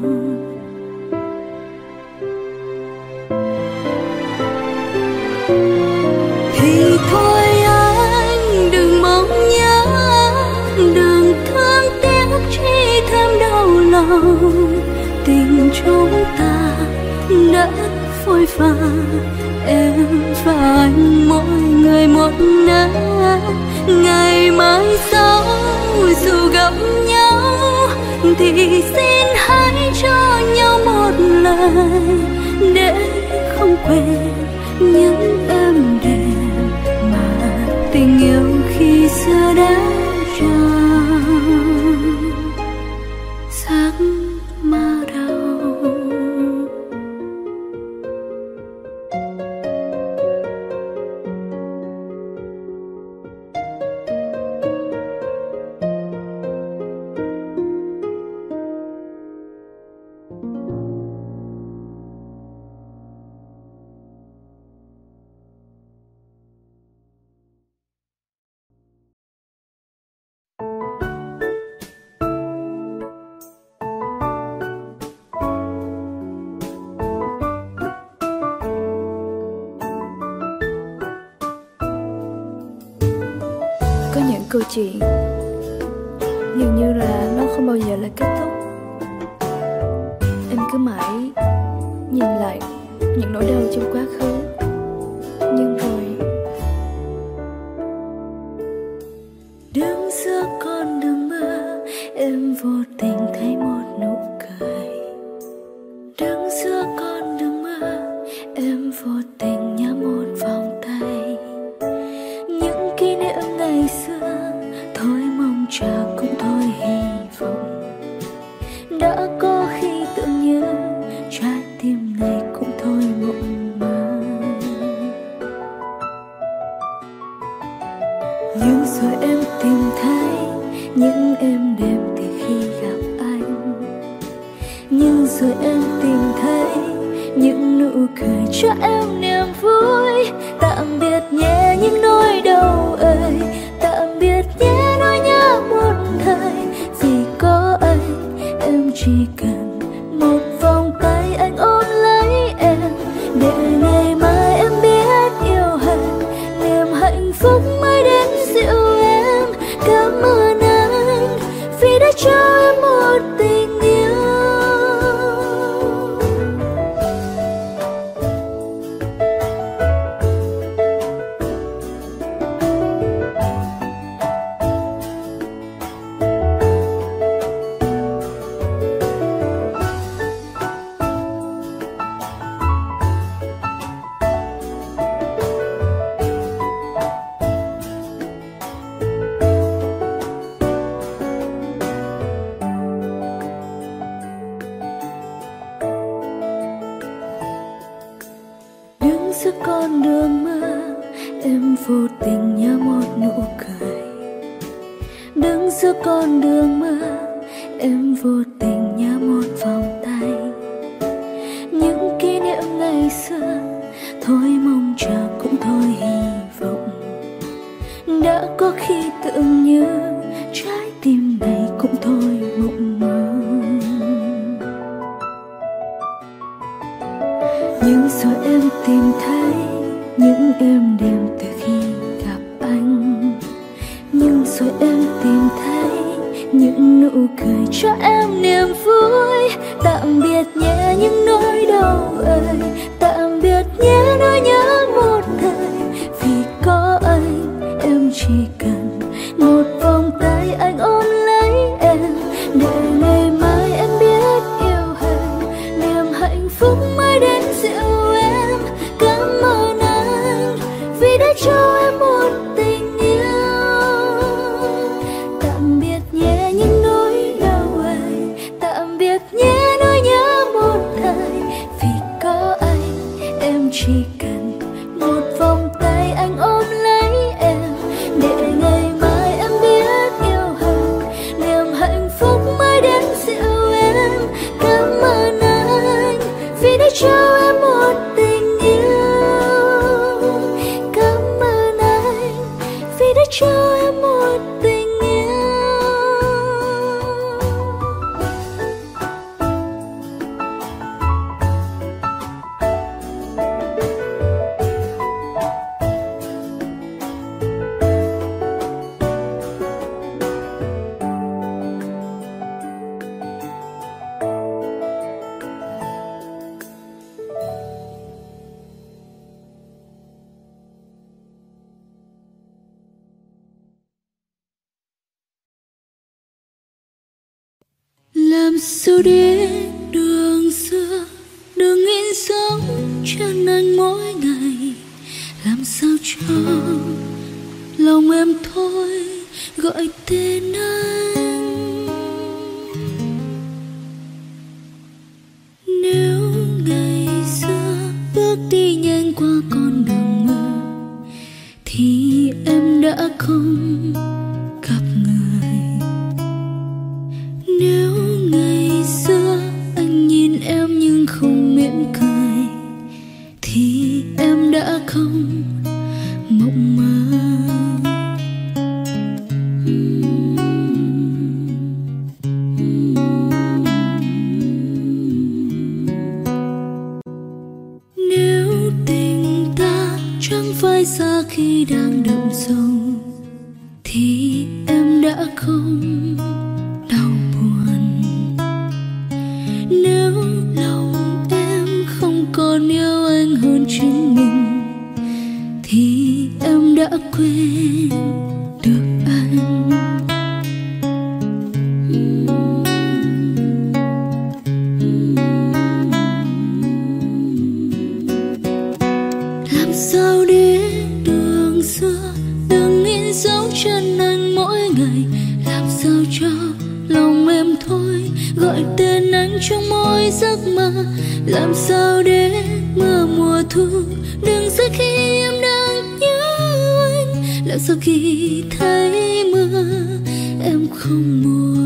Thì thôi anh đừng mong nhớ, đừng thương tiếc chi thêm đau lòng. Tình chúng ta đã phôi pha, em và anh mỗi người một nơi. Ngày mai sau dù gặp nhau thì xin hãy cho nhau một lời để không quên những êm đềm mà tình yêu khi xưa đã trao giấc mơ đầu. Có những câu chuyện dường như là nó không bao giờ là kết thúc. Em cứ mãi nhìn lại những nỗi đau trong quá khứ, nhưng rồi Đứng giữa con đường mưa, em vô tình thấy một nụ cười. Đứng giữa con đường mưa, em vô tình nhắm một vòng tay. Những kỷ niệm ngày xưa thôi mong chờ cũng thôi hy vọng. Đã có khi tưởng như trái tim này cũng thôi mộng mơ. Nhưng rồi em tìm thấy những êm đềm từ khi gặp anh. Nhưng rồi em tìm thấy những nụ cười cho em niềm vui. Tạm biệt nhé những nỗi đau ơi, tạm biệt nhé nỗi nhớ một thời. Vì có anh em chỉ cần một vòng tay anh ôm lấy em, để ngày mai em biết yêu hận, niềm hạnh phúc mới đến dịu em. Cảm ơn anh vì đã cho em một tình yêu. Đứng giữa con đường mưa, em vô tình nhớ một nụ cười. Đứng giữa con đường mưa, em vô tình nhớ một vòng tay. Những kỷ niệm ngày xưa thôi mong chờ cũng thôi hy vọng. Đã có khi tưởng như trái tim này cũng thôi mộng mơ. Nhưng rồi em tìm thấy những êm đềm từ khi gặp anh. Nhưng rồi em tìm thấy những nụ cười cho em niềm vui. Tạm biệt nhé những nỗi đau ơi, tạm sao để đường xưa đừng in dấu chân anh mỗi ngày, làm sao cho lòng em thôi gọi tên anh. Nếu ngày xưa bước đi nhanh qua con đường mơ thì em đã không gặp người. Nếu ngày xưa anh nhìn em nhưng không mỉm cười thì em đã không mộng mơ. Nếu tình ta chẳng phải xa khi đang đậm sâu thì em đã không đau buồn. Nếu lòng em không còn yêu anh hơn chính mình thì em đã quên được anh. Làm sao để đường xưa đừng in dấu chân anh mỗi ngày, làm sao cho lòng em thôi gọi tên anh trong mỗi giấc mơ. Làm sao để mưa mùa thu đừng rơi khi em đang nhớ anh, làm sao khi thấy mưa em không buồn.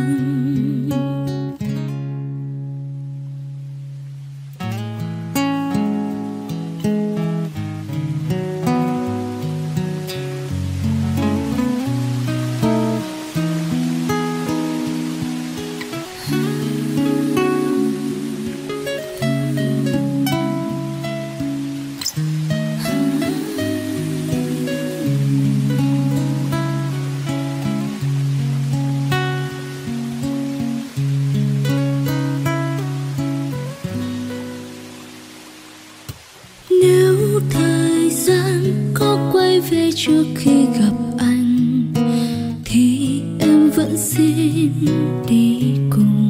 Nếu thời gian có quay về trước khi gặp anh thì em vẫn xin đi cùng.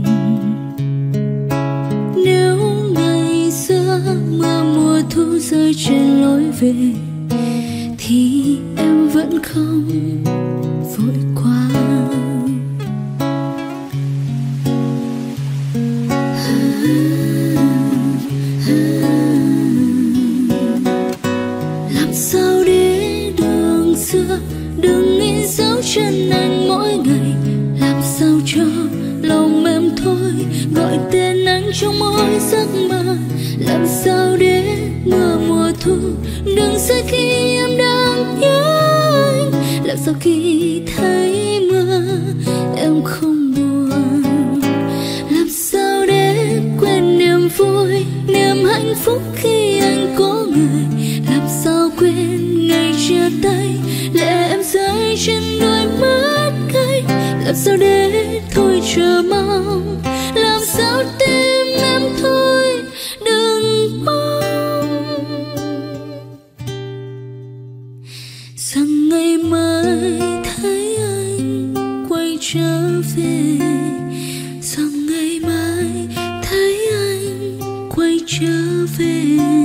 Nếu ngày xưa mưa mùa thu rơi trên lối về thì em vẫn không vội qua. Sao để đường xưa đừng in dấu chân anh mỗi ngày, làm sao cho lòng em thôi gọi tên anh trong mỗi giấc mơ. Làm sao để mưa mùa thu đừng rơi khi em đang nhớ anh, làm sao khi thấy mưa em không buồn. Làm sao để quên niềm vui niềm hạnh phúc khi anh có người, làm sao quên ngày chia tay lệ em rơi trên đôi mắt cay. Làm sao để thôi chờ mong, làm sao tim em thôi đừng mong rằng ngày mai thấy anh quay trở về, rằng ngày mai thấy anh quay trở về.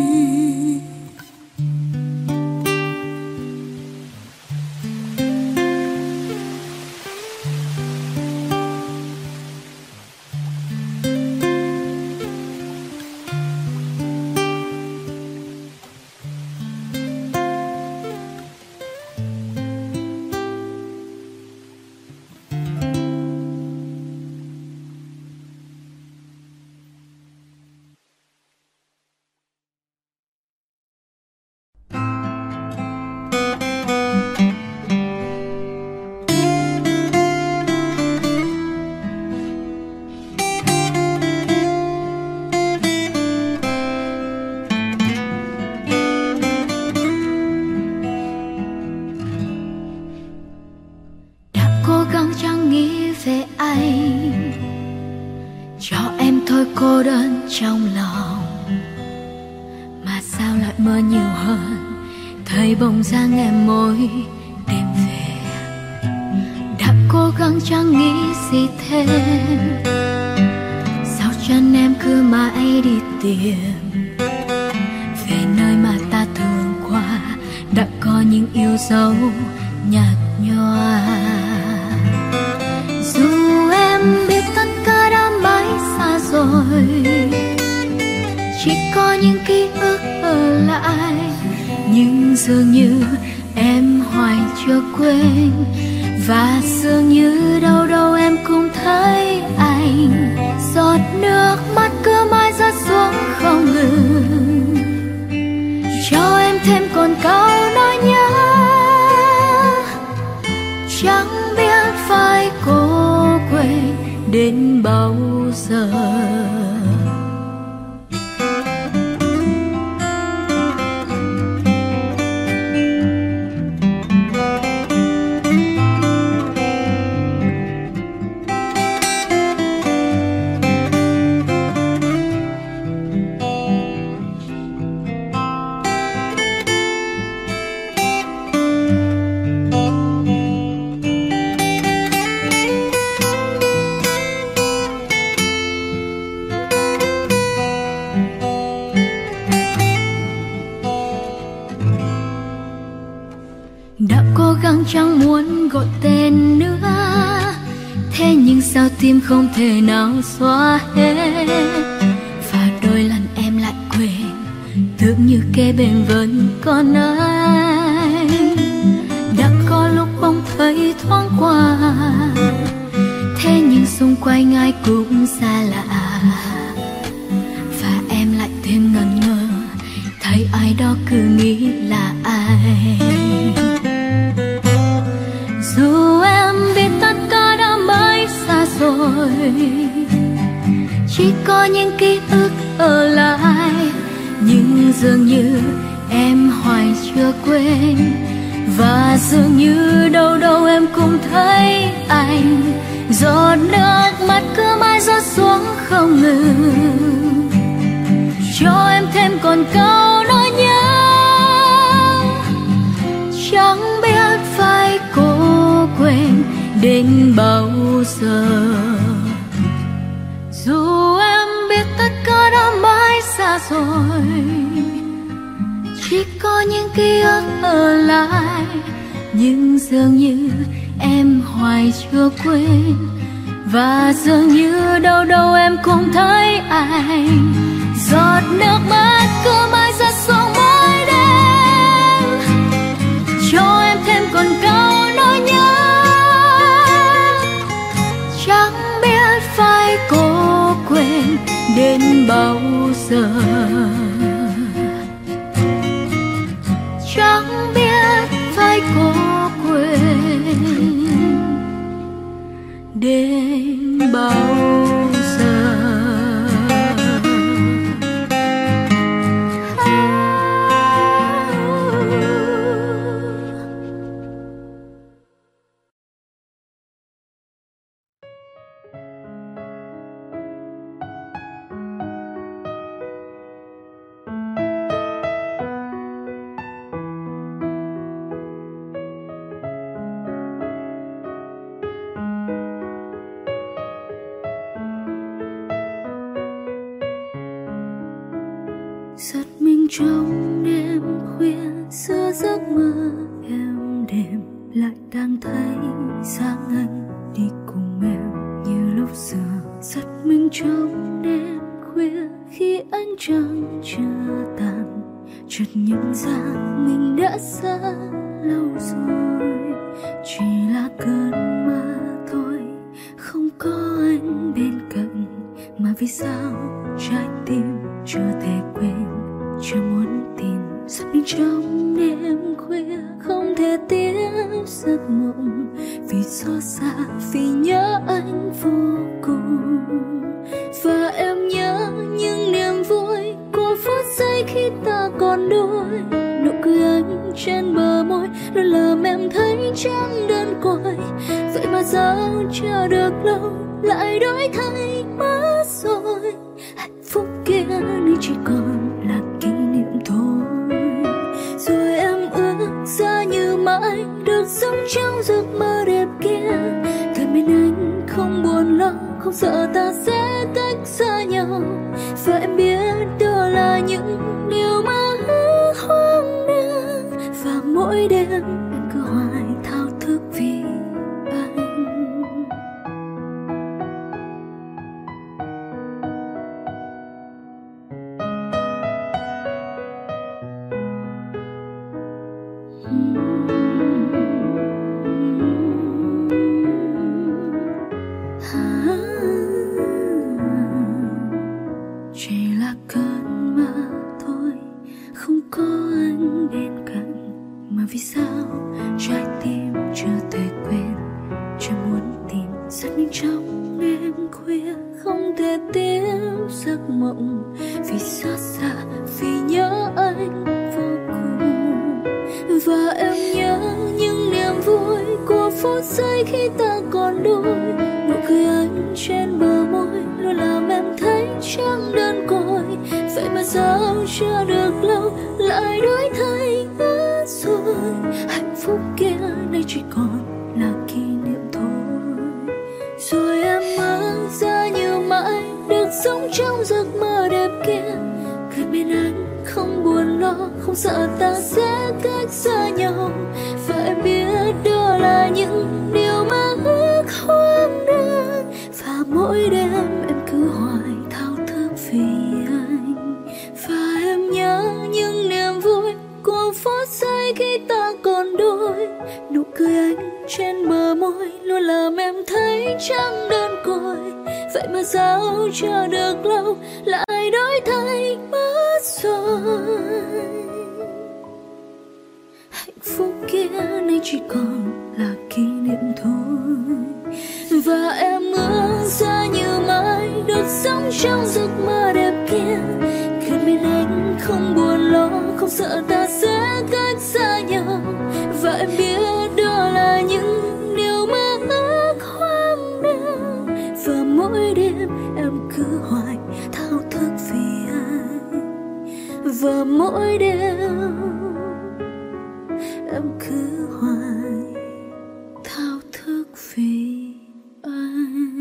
cô đơn trong lòng, mà sao lại mơ nhiều hơn. Thấy bóng dáng em mỗi đêm về, đã cố gắng chẳng nghĩ gì thêm. em cứ mãi đi tìm về nơi mà ta thường qua, đã có những yêu dấu nhạt nhòa. Dù em biết tất cả đã mãi xa rồi, chỉ có những ký ức ở lại, nhưng dường như em hoài chưa quên. Và dường như đâu đâu em cũng thấy anh, giọt nước mắt cứ mãi rơi xuống không ngừng, cho em thêm còn câu nói nhớ. Chẳng biết phải cố quên đến bao giờ. Đã cố gắng chẳng muốn gọi tên nữa, thế nhưng sao tim không thể nào xóa hết. Và đôi lần em lại quên, tưởng như kế bên vẫn còn anh. Đã có lúc bỗng thấy thoáng qua, thế nhưng xung quanh ai cũng xa lạ. Và em lại thêm ngần ngơ, thấy ai đó cứ nghĩ là ai. Dù em biết tất cả đã mãi xa rồi, chỉ có những ký ức ở lại, nhưng dường như em hoài chưa quên. Và dường như đâu đâu em cũng thấy anh, giọt nước mắt cứ mãi rơi xuống không ngừng, cho em thêm còn câu nói nhớ. Chẳng biết phải cố quên đến bao giờ. Dù em biết tất cả đã mãi xa rồi, chỉ có những ký ức ở lại, nhưng dường như em hoài chưa quên. Và dường như đâu đâu em cũng thấy anh, giọt nước mắt cứ mãi rơi xuống mỗi đêm, cho em thêm còn câu nói nhớ. Chẳng biết phải cố quên đến bao giờ. Chẳng biết phải cố quên đến bao giờ. Giật mình trong đêm khuya, giữa giấc mơ êm đềm, lại đang thấy sáng anh đi cùng em như lúc xưa. Giật mình trong đêm khuya, khi ánh trăng chưa tàn, chợt nhận ra mình đã xa lâu rồi. Chỉ là cơn mơ thôi, không có anh bên cạnh, mà vì sao trái tim chưa thể quên, chưa muốn tin. Giật mình trong đêm khuya, không thể tiếp giấc mộng, vì xót xa, vì nhớ anh vô cùng. Và em nhớ những niềm vui của phút giây khi ta còn đôi. Nụ cười anh trên bờ môi luôn làm em thấy chẳng đơn côi. Vậy mà giờ chờ được lâu lại đổi thay mất rồi. Hạnh phúc kia nay chỉ còn là kỷ niệm thôi. Rồi em ước ra như mãi được sống trong giấc mơ đẹp kia. Gần bên anh không buồn lo, không sợ ta sẽ tách xa nhau. tiếp giấc mộng, vì xót xa, vì nhớ anh vô cùng. Và em nhớ những niềm vui của phút giây khi ta còn đôi. Nụ cười anh trên bờ môi luôn làm em thấy chẳng đơn côi. Vậy mà sao chưa được lâu lại đổi thay mất rồi. Hạnh phúc kia nay chỉ còn là kỷ niệm thôi. Rồi em mơ ra như mãi được sống trong giấc mơ đẹp kia. Cười bên anh không buồn lo, không sợ ta sẽ cách xa nhau. Và em biết đó là những điều mà ước hoang đường. Và mỗi đêm em cứ hoài thao thức vì anh. Và em nhớ những niềm vui của phút giây khi ta còn đôi. Nụ cười anh trên bờ môi luôn làm em thấy chẳng đơn côi. Vậy mà sao chờ được lâu lại đổi thay mất rồi. Hạnh phúc kia nay chỉ còn là kỷ niệm thôi. Và em ước xa như mãi được sống trong giấc mơ đẹp kia. Gần bên anh không buồn lo, không sợ ta sẽ cách xa nhau. Và em biết đó là những điều mà ước hoang đường. Và mỗi đêm em cứ hoài thao thức vì anh. Và mỗi đêm em cứ hoài thao thức vì anh.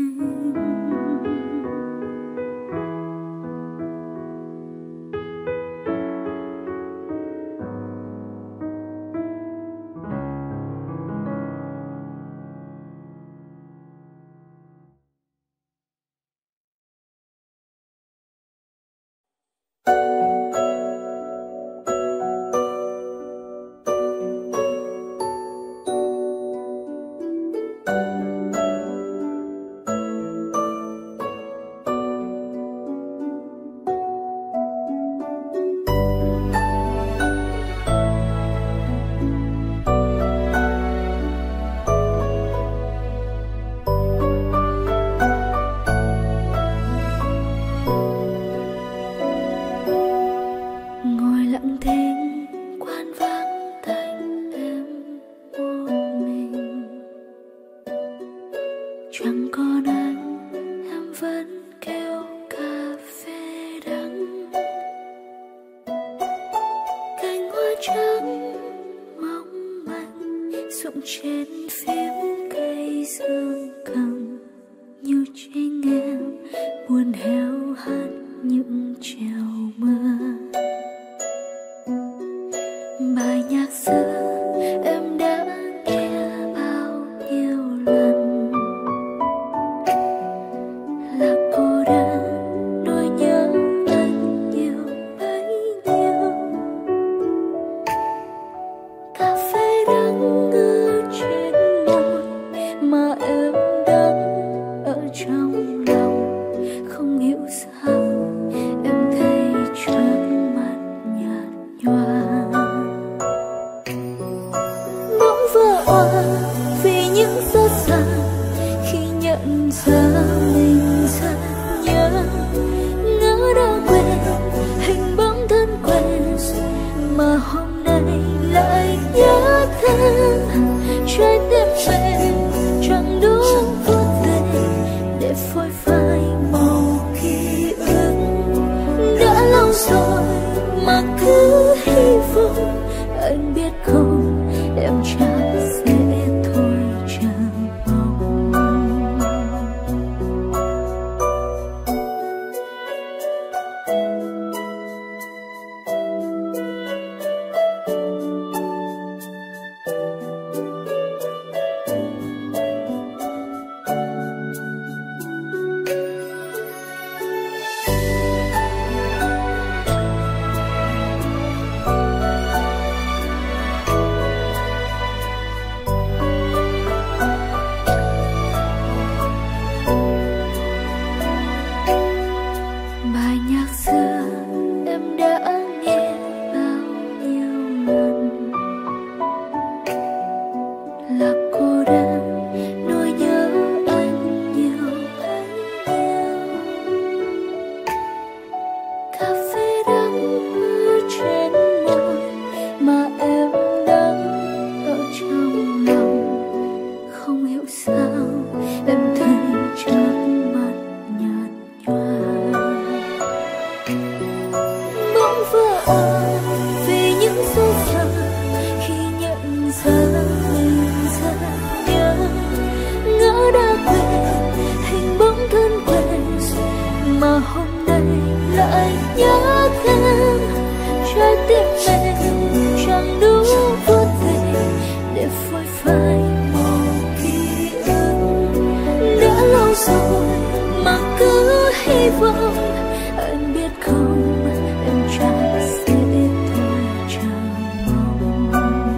mà hôm nay lại nhớ em. Trái tim em chẳng đủ phút giây để phôi phai màu ký ức. Đã lâu rồi mà cứ hy vọng, anh biết không em chẳng sẽ thôi chờ mong.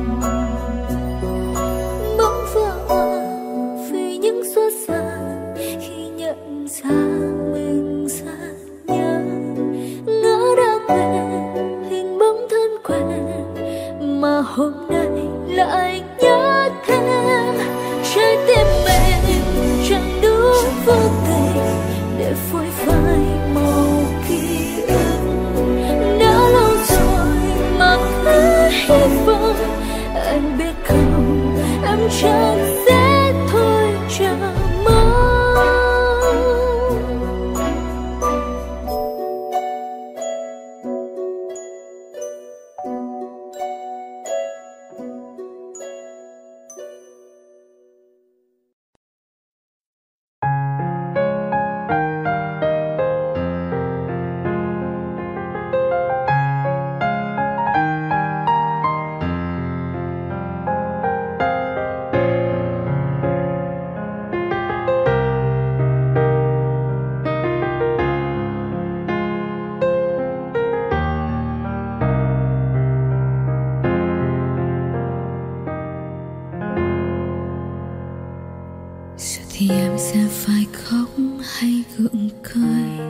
Bỗng vỡ vì những xót xa khi nhận ra mình xa nhớ. Ngỡ đã quen hình bóng thân quen mà hôm nay lại nhớ thêm. Trái tim em chẳng đủ phút giây để phôi phai màu ký ức. Đã lâu rồi mà cứ hy vọng, anh biết không em chẳng sẽ thôi chờ mong. Giờ thì em sẽ phải khóc hay gượng cười,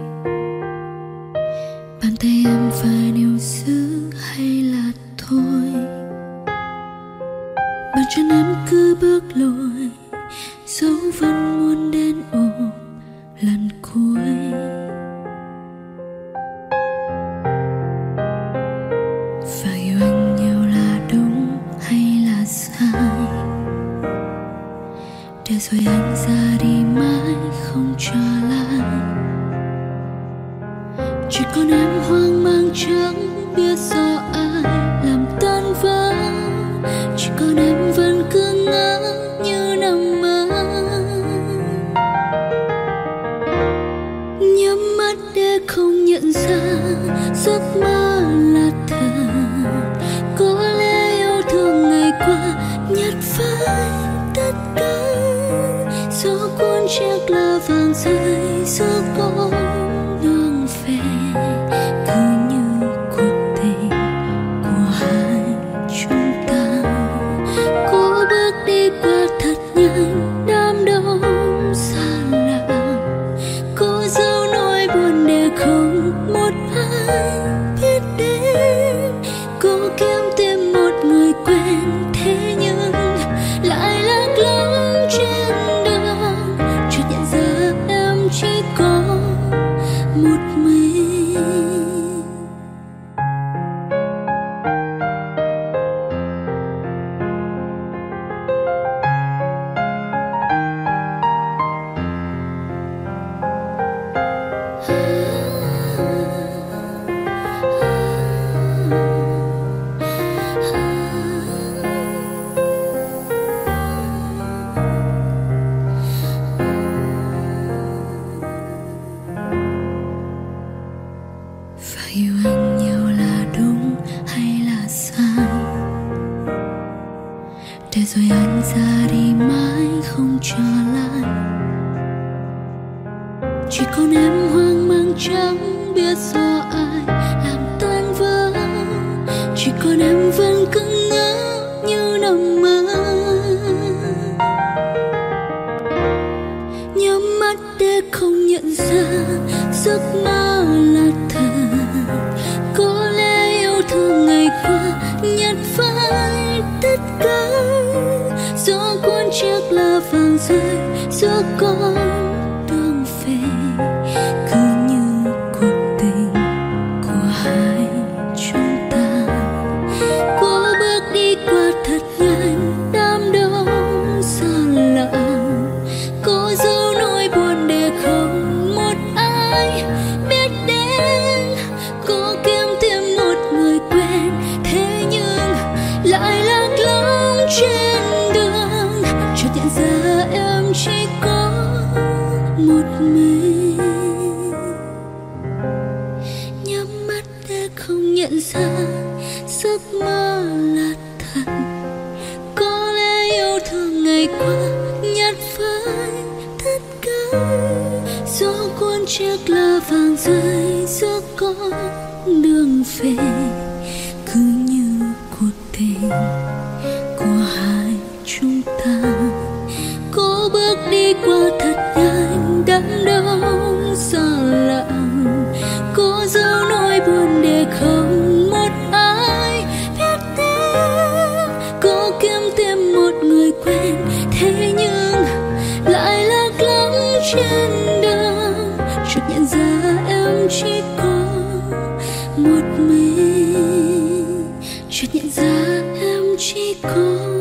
bàn tay em phải níu giữ hay là thôi. Bàn chân em cứ bước lùi, dấu vẫn muốn đến ôm lần cuối. Và yêu anh nhiều là đúng hay là sai, để rồi anh ra đi mãi không trở lại. Chỉ còn em hoang mang chẳng biết do ai làm tan vỡ. Chỉ còn em vẫn cứ ngỡ như nằm mơ. Nhắm mắt để không nhận ra giấc mơ là thật. Có lẽ yêu thương ngày qua nhạt phai tất cả. Gió cuốn chiếc lá vàng rơi giữa bóng đường về, cứ như cuộc tình của hai chúng ta. Cố bước đi qua thật nhanh đám đông xa lạ. Cố giấu nỗi buồn để không một ai biết đến. Cố kiếm tìm một người quen, thế nhưng lại lạc lõng trên đường. Chợt nhận ra em chỉ có một mình. Và yêu anh nhiều là đúng hay là sai, để rồi anh ra đi mãi không trở lại. Chỉ còn em hoang mang chẳng biết do ai làm tan vỡ. Chỉ còn em vẫn cứ ngỡ như nằm mơ. Nhắm mắt để không nhận ra giấc mơ là thật. Có lẽ yêu thương ngày qua nhạt phai tất cả. Gió cuốn chiếc lá vàng rơi giữa con đường về, cứ như cuộc tình của hai chúng ta. Cố bước đi qua thật nhanh đám đông xa lạ. Cố giấu nỗi buồn để không một ai biết đến. Cố kiếm tìm một người quen, thế nhưng lại lạc lõng trên đường. Chợt nhận ra em chỉ có xa, giấc mơ là thật. Có lẽ yêu thương ngày qua nhạt phai tất cả, gió cuốn chiếc lá vàng rơi giữa con đường về, cứ như cuộc tình của hai chúng ta. Cô bước đi qua thật nhanh đám đông xa lặng, cô giấu nỗi buồn để không một ai biết đến. Cô kiếm thêm một người quen, thế nhưng lại lạc lõng trên đường. Chợt nhận ra em chỉ có một mình, chợt nhận ra em chỉ có